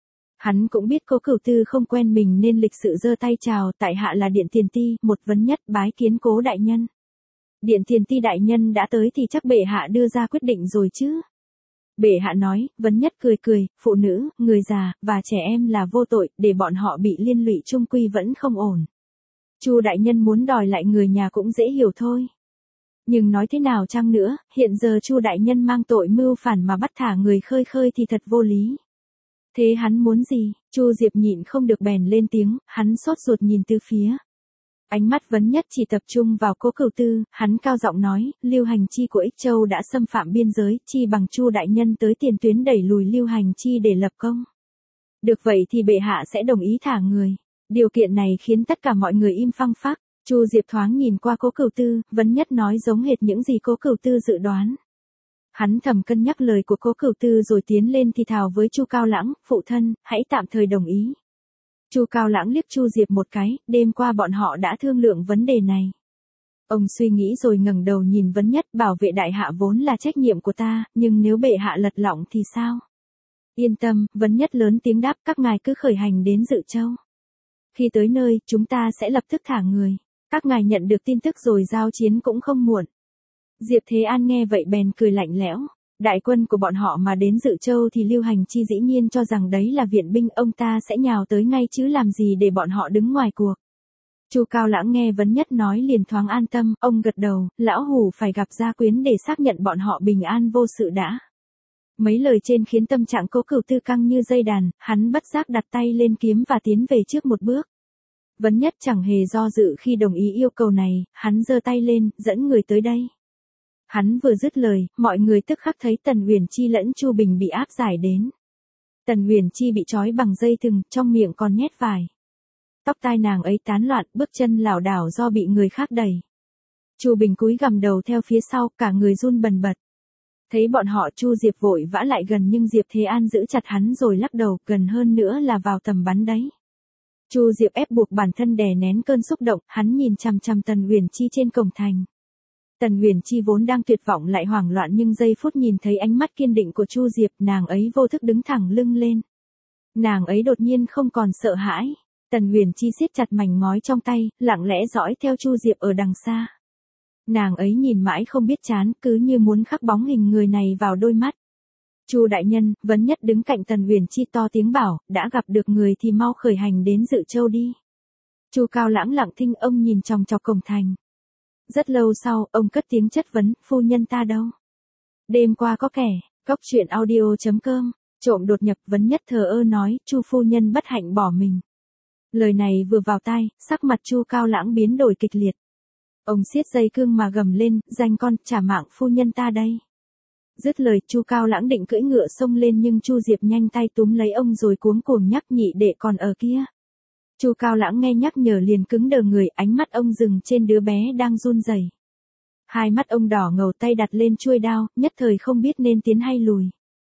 Hắn cũng biết Cố Cửu Tư không quen mình nên lịch sự giơ tay chào, tại hạ là Điện Tiền Ti, một Vấn Nhất bái kiến Cố đại nhân. Điện Tiền Ti đại nhân đã tới thì chắc bệ hạ đưa ra quyết định rồi chứ? Bệ hạ nói. Vấn Nhất cười cười, phụ nữ, người già, và trẻ em là vô tội, để bọn họ bị liên lụy chung quy vẫn không ổn. Chu đại nhân muốn đòi lại người nhà cũng dễ hiểu thôi. Nhưng nói thế nào chăng nữa, hiện giờ Chu đại nhân mang tội mưu phản mà bắt thả người khơi khơi thì thật vô lý. Thế hắn muốn gì? Chu Diệp nhịn không được bèn lên tiếng, hắn sốt ruột nhìn từ phía. Ánh mắt Vấn Nhất chỉ tập trung vào Cố Cửu Tư, hắn cao giọng nói, Lưu Hành Chi của Ích Châu đã xâm phạm biên giới, chi bằng Chu đại nhân tới tiền tuyến đẩy lùi Lưu Hành Chi để lập công. Được vậy thì bệ hạ sẽ đồng ý thả người. Điều kiện này khiến tất cả mọi người im phăng phắc. Chu Diệp thoáng nhìn qua Cố Cửu Tư, Vấn Nhất nói giống hệt những gì Cố Cửu Tư dự đoán. Hắn thầm cân nhắc lời của Cố Cửu Tư rồi tiến lên thì thào với Chu Cao Lãng, phụ thân, hãy tạm thời đồng ý. Chu Cao Lãng liếc Chu Diệp một cái, đêm qua bọn họ đã thương lượng vấn đề này. Ông suy nghĩ rồi ngẩng đầu nhìn Vấn Nhất, bảo vệ đại hạ vốn là trách nhiệm của ta, nhưng nếu bệ hạ lật lọng thì sao? Yên tâm, Vấn Nhất lớn tiếng đáp, các ngài cứ khởi hành đến Dự Châu. Khi tới nơi, chúng ta sẽ lập tức thả người. Các ngài nhận được tin tức rồi giao chiến cũng không muộn. Diệp Thế An nghe vậy bèn cười lạnh lẽo. Đại quân của bọn họ mà đến Dự Châu thì Lưu Hành Chi dĩ nhiên cho rằng đấy là viện binh, ông ta sẽ nhào tới ngay chứ làm gì để bọn họ đứng ngoài cuộc. Chu Cao Lãng nghe Vấn Nhất nói liền thoáng an tâm, ông gật đầu, lão hủ phải gặp gia quyến để xác nhận bọn họ bình an vô sự đã. Mấy lời trên khiến tâm trạng Cố Cửu Tư căng như dây đàn, hắn bất giác đặt tay lên kiếm và tiến về trước một bước. Vấn Nhất chẳng hề do dự khi đồng ý yêu cầu này, hắn giơ tay lên, dẫn người tới đây. Hắn vừa dứt lời, mọi người tức khắc thấy Tần Uyển Chi lẫn Chu Bình bị áp giải đến. Tần Uyển Chi bị trói bằng dây thừng, trong miệng còn nhét vải. Tóc tai nàng ấy tán loạn, bước chân lảo đảo do bị người khác đẩy. Chu Bình cúi gằm đầu theo phía sau, cả người run bần bật. Thấy bọn họ, Chu Diệp vội vã lại gần nhưng Diệp Thế An giữ chặt hắn rồi lắc đầu, gần hơn nữa là vào tầm bắn đấy. Chu Diệp ép buộc bản thân đè nén cơn xúc động, hắn nhìn chằm chằm Tần Uyển Chi trên cổng thành. Tần Uyển Chi vốn đang tuyệt vọng lại hoảng loạn nhưng giây phút nhìn thấy ánh mắt kiên định của Chu Diệp, nàng ấy vô thức đứng thẳng lưng lên. Nàng ấy đột nhiên không còn sợ hãi. Tần Uyển Chi siết chặt mảnh ngói trong tay, lặng lẽ dõi theo Chu Diệp ở đằng xa. Nàng ấy nhìn mãi không biết chán, cứ như muốn khắc bóng hình người này vào đôi mắt. Chu đại nhân, Vấn Nhất đứng cạnh Tần Uyển Chi to tiếng bảo, đã gặp được người thì mau khởi hành đến Dự Châu đi. Chu Cao Lãng lặng thinh, ông nhìn chòng chọc cổng thành. Rất lâu sau, ông cất tiếng chất vấn, phu nhân ta đâu? Đêm qua có kẻ, Cốc Truyện audio chấm com, trộm đột nhập. Vấn Nhất thờ ơ nói, Chu phu nhân bất hạnh bỏ mình. Lời này vừa vào tai, sắc mặt Chu Cao Lãng biến đổi kịch liệt. Ông siết dây cương mà gầm lên, danh con, trả mạng phu nhân ta đây. Dứt lời, Chu Cao Lãng định cưỡi ngựa xông lên nhưng Chu Diệp nhanh tay túm lấy ông rồi cuống cuồng nhắc, nhị đệ còn ở kia. Chu Cao Lãng nghe nhắc nhở liền cứng đờ người, ánh mắt ông dừng trên đứa bé đang run rẩy. Hai mắt ông đỏ ngầu, tay đặt lên chuôi đao, nhất thời không biết nên tiến hay lùi.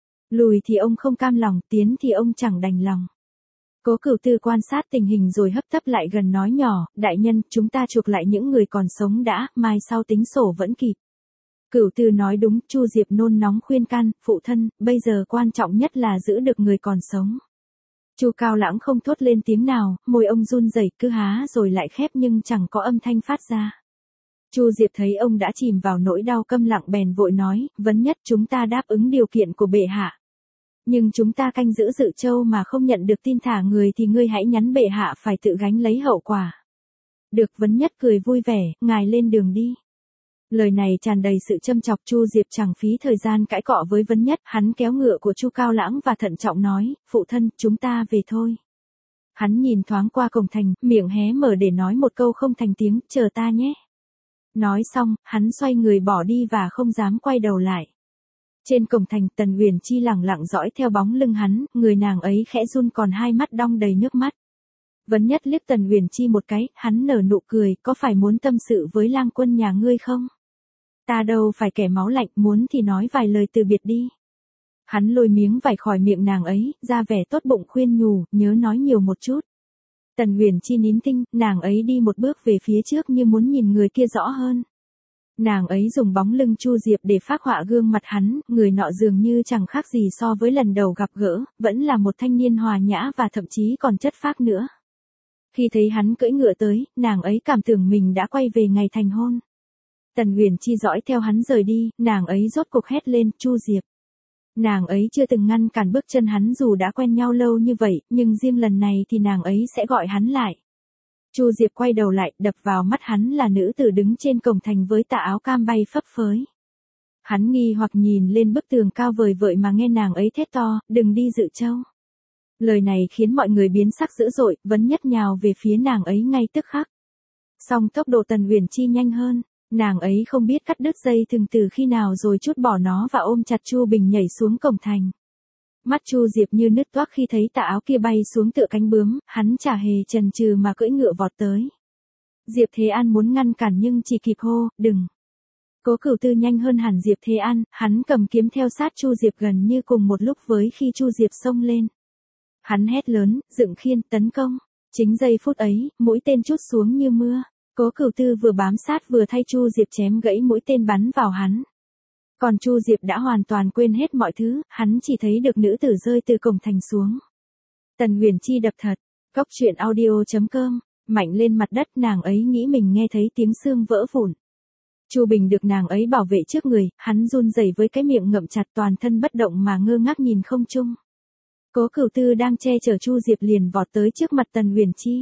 Lùi thì ông không cam lòng, tiến thì ông chẳng đành lòng. Cố Cửu Tư quan sát tình hình rồi hấp tấp lại gần nói nhỏ, đại nhân, chúng ta chuộc lại những người còn sống đã, mai sau tính sổ vẫn kịp. Cửu Tư nói đúng, Chu Diệp nôn nóng khuyên can, phụ thân, bây giờ quan trọng nhất là giữ được người còn sống. Chu Cao Lãng không thốt lên tiếng nào, môi ông run rẩy, cứ há rồi lại khép nhưng chẳng có âm thanh phát ra. Chu Diệp thấy ông đã chìm vào nỗi đau câm lặng bèn vội nói, Vấn Nhất, chúng ta đáp ứng điều kiện của bệ hạ. Nhưng chúng ta canh giữ Dự Châu mà không nhận được tin thả người thì ngươi hãy nhắn bệ hạ phải tự gánh lấy hậu quả. Được. Vấn Nhất cười vui vẻ, ngài lên đường đi. Lời này tràn đầy sự châm chọc. Chu Diệp chẳng phí thời gian cãi cọ với Vấn Nhất, hắn kéo ngựa của Chu Cao Lãng và thận trọng nói, phụ thân, chúng ta về thôi. Hắn nhìn thoáng qua cổng thành, miệng hé mở để nói một câu không thành tiếng, chờ ta nhé. Nói xong, hắn xoay người bỏ đi và không dám quay đầu lại. Trên cổng thành, Tần Uyển Chi lẳng lặng dõi theo bóng lưng hắn, người nàng ấy khẽ run còn hai mắt đong đầy nước mắt. Vấn Nhất liếc Tần Uyển Chi một cái, hắn nở nụ cười, có phải muốn tâm sự với lang quân nhà ngươi không? Ta đâu phải kẻ máu lạnh, muốn thì nói vài lời từ biệt đi. Hắn lôi miếng vải khỏi miệng nàng ấy, ra vẻ tốt bụng khuyên nhủ, nhớ nói nhiều một chút. Tần Uyển Chi nín thinh, nàng ấy đi một bước về phía trước như muốn nhìn người kia rõ hơn. Nàng ấy dùng bóng lưng Chu Diệp để phác họa gương mặt hắn, người nọ dường như chẳng khác gì so với lần đầu gặp gỡ, vẫn là một thanh niên hòa nhã và thậm chí còn chất phác nữa. Khi thấy hắn cưỡi ngựa tới, nàng ấy cảm tưởng mình đã quay về ngày thành hôn. Tần Uyển Chi dõi theo hắn rời đi, nàng ấy rốt cuộc hét lên, Chu Diệp. Nàng ấy chưa từng ngăn cản bước chân hắn dù đã quen nhau lâu như vậy, nhưng riêng lần này thì nàng ấy sẽ gọi hắn lại. Chu Diệp quay đầu lại, đập vào mắt hắn là nữ tử đứng trên cổng thành với tà áo cam bay phấp phới. Hắn nghi hoặc nhìn lên bức tường cao vời vợi mà nghe nàng ấy thét to, đừng đi Dự Châu. Lời này khiến mọi người biến sắc dữ dội, Vấn Nhất nhào về phía nàng ấy ngay tức khắc. Song tốc độ Tần Uyển Chi nhanh hơn, nàng ấy không biết cắt đứt dây thừng từ khi nào rồi trút bỏ nó và ôm chặt Chu Bình nhảy xuống cổng thành. Mắt Chu Diệp như nứt toác khi thấy tà áo kia bay xuống tựa cánh bướm, hắn chả hề chần chừ mà cưỡi ngựa vọt tới. Diệp Thế An muốn ngăn cản nhưng chỉ kịp hô, đừng. Cố Cửu Tư nhanh hơn hẳn Diệp Thế An, hắn cầm kiếm theo sát Chu Diệp gần như cùng một lúc với khi Chu Diệp xông lên. Hắn hét lớn, dựng khiên, tấn công. Chính giây phút ấy, mũi tên trút xuống như mưa. Cố Cửu Tư vừa bám sát vừa thay Chu Diệp chém gãy mũi tên bắn vào hắn. Còn Chu Diệp đã hoàn toàn quên hết mọi thứ, hắn chỉ thấy được nữ tử rơi từ cổng thành xuống. Tần Uyển Chi đập thật. Cốc truyện audio chấm com, mạnh lên mặt đất nàng ấy nghĩ mình nghe thấy tiếng xương vỡ vụn. Chu Bình được nàng ấy bảo vệ trước người, hắn run rẩy với cái miệng ngậm chặt toàn thân bất động mà ngơ ngác nhìn không trung. Cố Cửu Tư đang che chở Chu Diệp liền vọt tới trước mặt Tần Uyển Chi.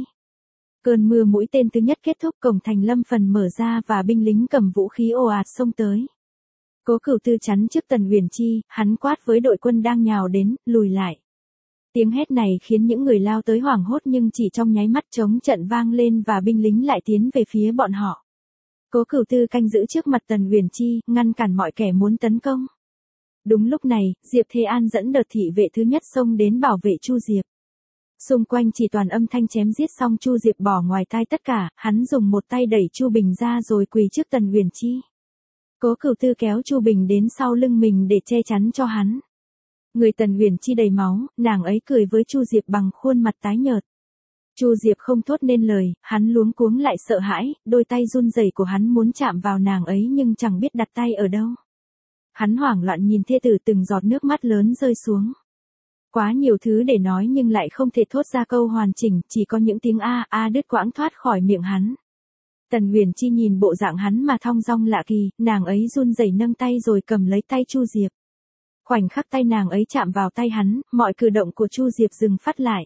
Cơn mưa mũi tên thứ nhất kết thúc, cổng thành lâm phần mở ra và binh lính cầm vũ khí ồ ạt xông tới. Cố Cửu Tư chắn trước Tần Uyển Chi, hắn quát với đội quân đang nhào đến, lùi lại. Tiếng hét này khiến những người lao tới hoảng hốt nhưng chỉ trong nháy mắt trống trận vang lên và binh lính lại tiến về phía bọn họ. Cố Cửu Tư canh giữ trước mặt Tần Uyển Chi, ngăn cản mọi kẻ muốn tấn công. Đúng lúc này, Diệp Thế An dẫn đợt thị vệ thứ nhất xông đến bảo vệ Chu Diệp. Xung quanh chỉ toàn âm thanh chém giết, xong Chu Diệp bỏ ngoài tai tất cả, hắn dùng một tay đẩy Chu Bình ra rồi quỳ trước Tần Uyển Chi. Cố Cửu Tư kéo Chu Bình đến sau lưng mình để che chắn cho hắn. Người Tần Uyển Chi đầy máu, nàng ấy cười với Chu Diệp bằng khuôn mặt tái nhợt. Chu Diệp không thốt nên lời, hắn luống cuống lại sợ hãi, đôi tay run rẩy của hắn muốn chạm vào nàng ấy nhưng chẳng biết đặt tay ở đâu. Hắn hoảng loạn nhìn thê tử, từng giọt nước mắt lớn rơi xuống. Quá nhiều thứ để nói nhưng lại không thể thốt ra câu hoàn chỉnh, chỉ có những tiếng a a đứt quãng thoát khỏi miệng hắn. Tần Uyển Chi nhìn bộ dạng hắn mà thong dong lạ kỳ, nàng ấy run rẩy nâng tay rồi cầm lấy tay Chu Diệp. Khoảnh khắc tay nàng ấy chạm vào tay hắn, mọi cử động của Chu Diệp dừng phát lại.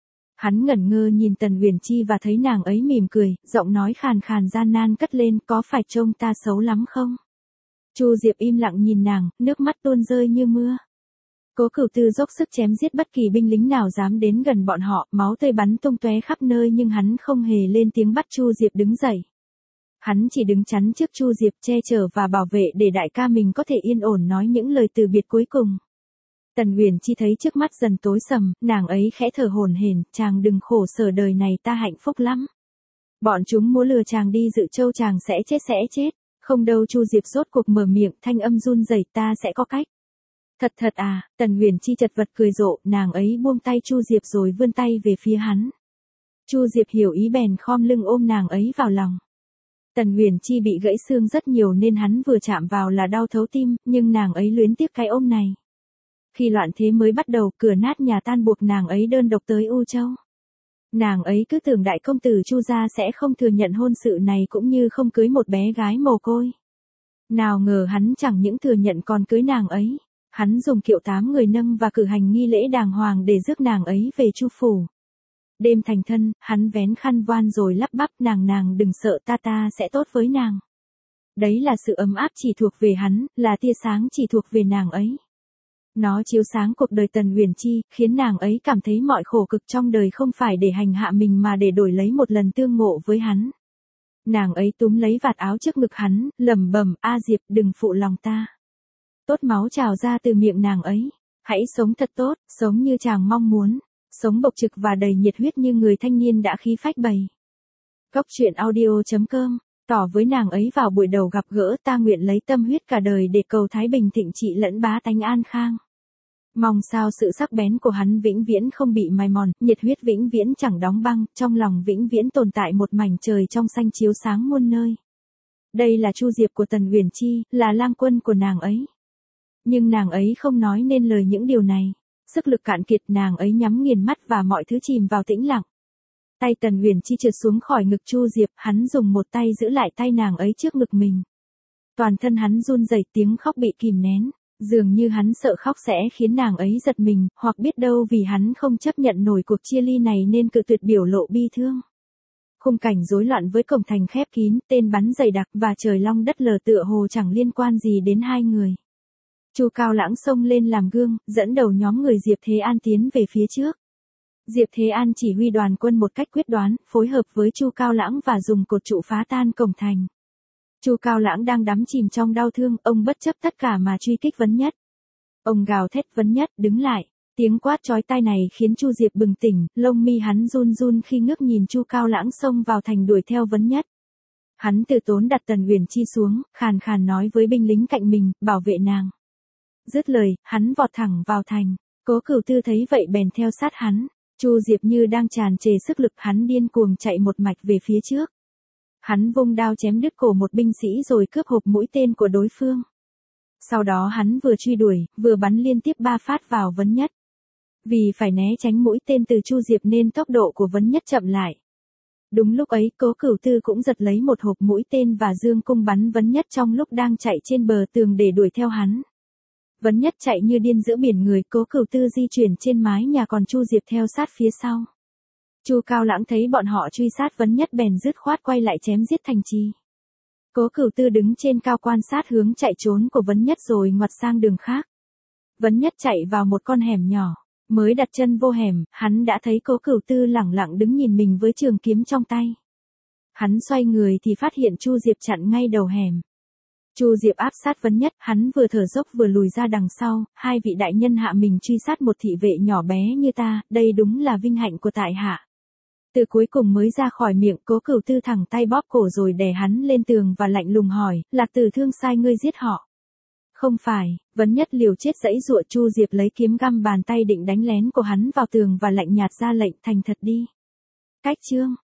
Hắn ngẩn ngơ nhìn Tần Uyển Chi và thấy nàng ấy mỉm cười, giọng nói khàn khàn gian nan cất lên, có phải trông ta xấu lắm không? Chu Diệp im lặng nhìn nàng, nước mắt tuôn rơi như mưa. Cố Cửu Tư dốc sức chém giết bất kỳ binh lính nào dám đến gần bọn họ, máu tươi bắn tung tóe khắp nơi nhưng hắn không hề lên tiếng bắt Chu Diệp đứng dậy. Hắn chỉ đứng chắn trước Chu Diệp che chở và bảo vệ để đại ca mình có thể yên ổn nói những lời từ biệt cuối cùng. Tần Uyển Chi thấy trước mắt dần tối sầm, nàng ấy khẽ thở hổn hển, chàng đừng khổ sở, đời này ta hạnh phúc lắm. Bọn chúng muốn lừa chàng đi Dự Châu, chàng sẽ chết sẽ chết. Không đâu. Chu Diệp rốt cuộc mở miệng, thanh âm run rẩy, ta sẽ có cách. Thật thật à? Tần Uyển Chi chật vật cười rộ, nàng ấy buông tay Chu Diệp rồi vươn tay về phía hắn. Chu Diệp hiểu ý bèn khom lưng ôm nàng ấy vào lòng. Tần Uyển Chi bị gãy xương rất nhiều nên hắn vừa chạm vào là đau thấu tim, nhưng nàng ấy luyến tiếc cái ôm này. Khi loạn thế mới bắt đầu, cửa nát nhà tan buộc nàng ấy đơn độc tới U Châu. Nàng ấy cứ tưởng đại công tử Chu gia sẽ không thừa nhận hôn sự này cũng như không cưới một bé gái mồ côi. Nào ngờ hắn chẳng những thừa nhận còn cưới nàng ấy. Hắn dùng kiệu tám người nâng và cử hành nghi lễ đàng hoàng để rước nàng ấy về Chu phủ. Đêm thành thân, hắn vén khăn voan rồi lắp bắp, nàng nàng đừng sợ, ta ta sẽ tốt với nàng. Đấy là sự ấm áp chỉ thuộc về hắn, là tia sáng chỉ thuộc về nàng ấy. Nó chiếu sáng cuộc đời Tần Uyển Chi, khiến nàng ấy cảm thấy mọi khổ cực trong đời không phải để hành hạ mình mà để đổi lấy một lần tương ngộ với hắn. Nàng ấy túm lấy vạt áo trước ngực hắn, lẩm bẩm, a Diệp đừng phụ lòng ta. Tốt máu trào ra từ miệng nàng ấy. Hãy sống thật tốt, sống như chàng mong muốn. Sống bộc trực và đầy nhiệt huyết như người thanh niên đã khí phách bày. Cốc truyện audio chấm com, tỏ với nàng ấy vào buổi đầu gặp gỡ, ta nguyện lấy tâm huyết cả đời để cầu thái bình thịnh trị lẫn bá tánh an khang. Mong sao sự sắc bén của hắn vĩnh viễn không bị mài mòn, nhiệt huyết vĩnh viễn chẳng đóng băng, trong lòng vĩnh viễn tồn tại một mảnh trời trong xanh chiếu sáng muôn nơi. Đây là Chu Diệp của Tần Uyển Chi, là lang quân của nàng ấy. Nhưng nàng ấy không nói nên lời những điều này. Sức lực cạn kiệt, nàng ấy nhắm nghiền mắt và mọi thứ chìm vào tĩnh lặng. Tay Tần Uyển Chi trượt xuống khỏi ngực Chu Diệp, hắn dùng một tay giữ lại tay nàng ấy trước ngực mình. Toàn thân hắn run rẩy, tiếng khóc bị kìm nén, dường như hắn sợ khóc sẽ khiến nàng ấy giật mình, hoặc biết đâu vì hắn không chấp nhận nổi cuộc chia ly này nên cự tuyệt biểu lộ bi thương. Khung cảnh rối loạn với cổng thành khép kín, tên bắn dày đặc và trời long đất lở tựa hồ chẳng liên quan gì đến hai người. Chu Cao Lãng xông lên làm gương, dẫn đầu nhóm người Diệp Thế An tiến về phía trước. Diệp Thế An chỉ huy đoàn quân một cách quyết đoán, phối hợp với Chu Cao Lãng và dùng cột trụ phá tan cổng thành. Chu Cao Lãng đang đắm chìm trong đau thương, ông bất chấp tất cả mà truy kích Vấn Nhất. Ông gào thét, Vấn Nhất, đứng lại. Tiếng quát chói tai này khiến Chu Diệp bừng tỉnh, lông mi hắn run run khi ngước nhìn Chu Cao Lãng xông vào thành đuổi theo Vấn Nhất. Hắn từ tốn đặt Tần Uyển Chi xuống, khàn khàn nói với binh lính cạnh mình, bảo vệ nàng. Dứt lời, hắn vọt thẳng vào thành. Cố Cửu Tư thấy vậy bèn theo sát hắn. Chu Diệp như đang tràn trề sức lực, hắn điên cuồng chạy một mạch về phía trước. Hắn vung đao chém đứt cổ một binh sĩ rồi cướp hộp mũi tên của đối phương. Sau đó hắn vừa truy đuổi, vừa bắn liên tiếp ba phát vào Vấn Nhất. Vì phải né tránh mũi tên từ Chu Diệp nên tốc độ của Vấn Nhất chậm lại. Đúng lúc ấy Cố Cửu Tư cũng giật lấy một hộp mũi tên và dương cung bắn Vấn Nhất trong lúc đang chạy trên bờ tường để đuổi theo hắn. Vấn Nhất chạy như điên giữa biển người, Cố Cửu Tư di chuyển trên mái nhà còn Chu Diệp theo sát phía sau. Chu Cao Lãng thấy bọn họ truy sát Vấn Nhất bèn dứt khoát quay lại chém giết thành trì. Cố Cửu Tư đứng trên cao quan sát hướng chạy trốn của Vấn Nhất rồi ngoặt sang đường khác. Vấn Nhất chạy vào một con hẻm nhỏ, mới đặt chân vô hẻm, hắn đã thấy Cố Cửu Tư lẳng lặng đứng nhìn mình với trường kiếm trong tay. Hắn xoay người thì phát hiện Chu Diệp chặn ngay đầu hẻm. Chu Diệp áp sát Vấn Nhất, hắn vừa thở dốc vừa lùi ra đằng sau, hai vị đại nhân hạ mình truy sát một thị vệ nhỏ bé như ta, đây đúng là vinh hạnh của tại hạ. Từ cuối cùng mới ra khỏi miệng, Cố Cửu Tư thẳng tay bóp cổ rồi đè hắn lên tường và lạnh lùng hỏi, Lạc Tử Thương sai ngươi giết họ? Không phải. Vấn Nhất liều chết giãy giụa. Chu Diệp lấy kiếm găm bàn tay định đánh lén của hắn vào tường và lạnh nhạt ra lệnh, thành thật đi. Cách chương